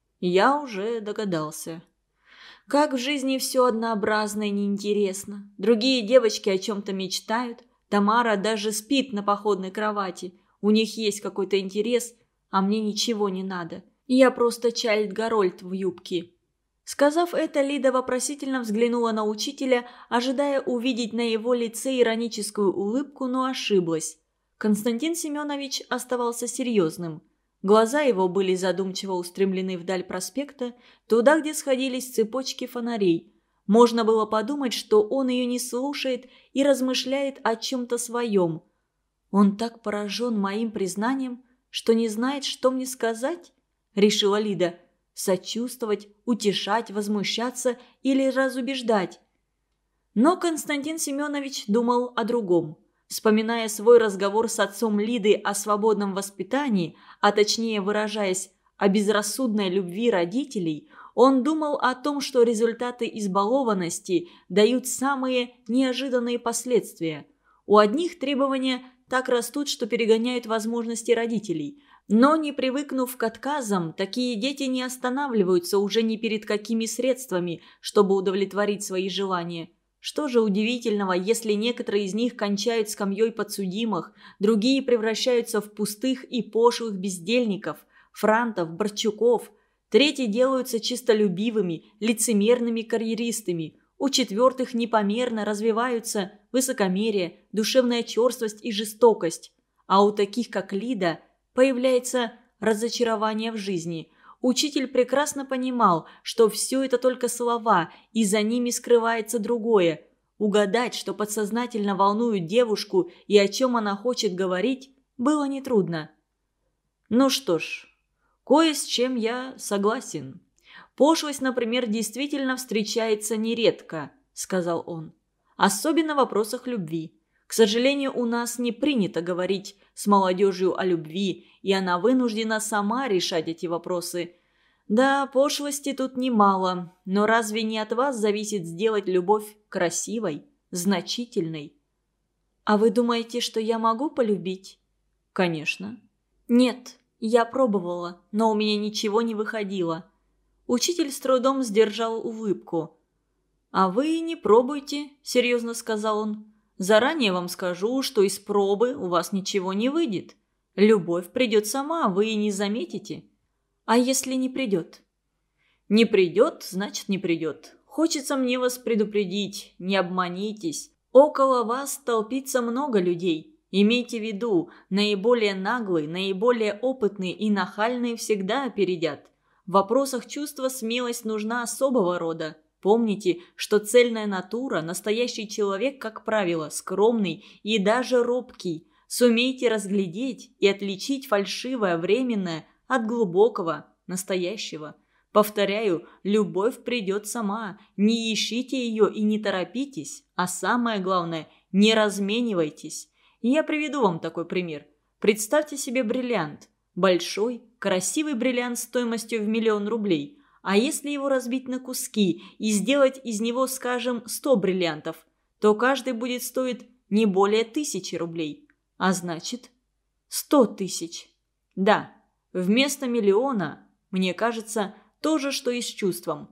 «Я уже догадался». «Как в жизни все однообразно и неинтересно. Другие девочки о чем-то мечтают. Тамара даже спит на походной кровати. У них есть какой-то интерес, а мне ничего не надо. Я просто Чайльд-Гарольд в юбке». Сказав это, Лида вопросительно взглянула на учителя, ожидая увидеть на его лице ироническую улыбку, но ошиблась. Константин Семенович оставался серьезным. Глаза его были задумчиво устремлены вдаль проспекта, туда, где сходились цепочки фонарей. Можно было подумать, что он ее не слушает и размышляет о чем-то своем. «Он так поражен моим признанием, что не знает, что мне сказать?» – решила Лида. Сочувствовать, утешать, возмущаться или разубеждать. Но Константин Семенович думал о другом. Вспоминая свой разговор с отцом Лиды о свободном воспитании, а точнее выражаясь, о безрассудной любви родителей, он думал о том, что результаты избалованности дают самые неожиданные последствия. У одних требования так растут, что перегоняют возможности родителей. Но не привыкнув к отказам, такие дети не останавливаются уже ни перед какими средствами, чтобы удовлетворить свои желания. Что же удивительного, если некоторые из них кончают скамьей подсудимых, другие превращаются в пустых и пошлых бездельников, франтов, борчуков, третьи делаются чистолюбивыми, лицемерными карьеристами, у четвертых непомерно развиваются высокомерие, душевная черствость и жестокость, а у таких, как Лида, появляется разочарование в жизни. Учитель прекрасно понимал, что все это только слова, и за ними скрывается другое. Угадать, что подсознательно волнует девушку и о чем она хочет говорить, было нетрудно. Ну что ж, кое с чем я согласен. Пошлость, например, действительно встречается нередко, сказал он. Особенно в вопросах любви. К сожалению, у нас не принято говорить с молодежью о любви, и она вынуждена сама решать эти вопросы. Да, пошлости тут немало, но разве не от вас зависит сделать любовь красивой, значительной? А вы думаете, что я могу полюбить? Конечно. Нет, я пробовала, но у меня ничего не выходило. Учитель с трудом сдержал улыбку. «А вы не пробуйте», – серьезно сказал он. «Заранее вам скажу, что из пробы у вас ничего не выйдет. Любовь придет сама, вы и не заметите». «А если не придет?» «Не придет, значит не придет. Хочется мне вас предупредить, не обманитесь. Около вас толпится много людей. Имейте в виду, наиболее наглые, наиболее опытные и нахальные всегда опередят. В вопросах чувства смелость нужна особого рода. Помните, что цельная натура, настоящий человек, как правило, скромный и даже робкий. Сумейте разглядеть и отличить фальшивое, временное от глубокого, настоящего. Повторяю, любовь придет сама. Не ищите ее и не торопитесь. А самое главное, не разменивайтесь. Я приведу вам такой пример. Представьте себе бриллиант. Большой, красивый бриллиант стоимостью в миллион рублей. А если его разбить на куски и сделать из него, скажем, сто бриллиантов, то каждый будет стоить не более тысячи рублей. А значит, сто тысяч. Да, вместо миллиона, мне кажется, то же, что и с чувством.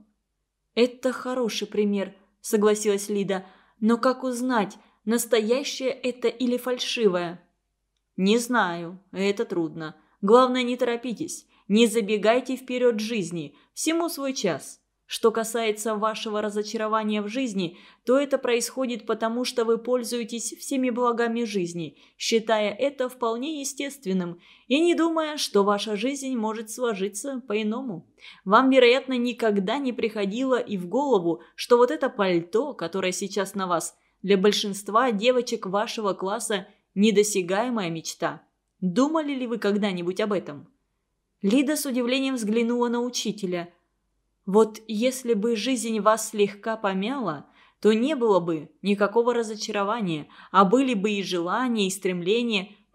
Это хороший пример, согласилась Лида. Но как узнать, настоящее это или фальшивое? Не знаю, это трудно. Главное, не торопитесь. Не забегайте вперед жизни, всему свой час. Что касается вашего разочарования в жизни, то это происходит потому, что вы пользуетесь всеми благами жизни, считая это вполне естественным и не думая, что ваша жизнь может сложиться по-иному. Вам, вероятно, никогда не приходило и в голову, что вот это пальто, которое сейчас на вас, для большинства девочек вашего класса недосягаемая мечта. Думали ли вы когда-нибудь об этом? Лида с удивлением взглянула на учителя. «Вот если бы жизнь вас слегка помяла, то не было бы никакого разочарования, а были бы и желания, и стремления,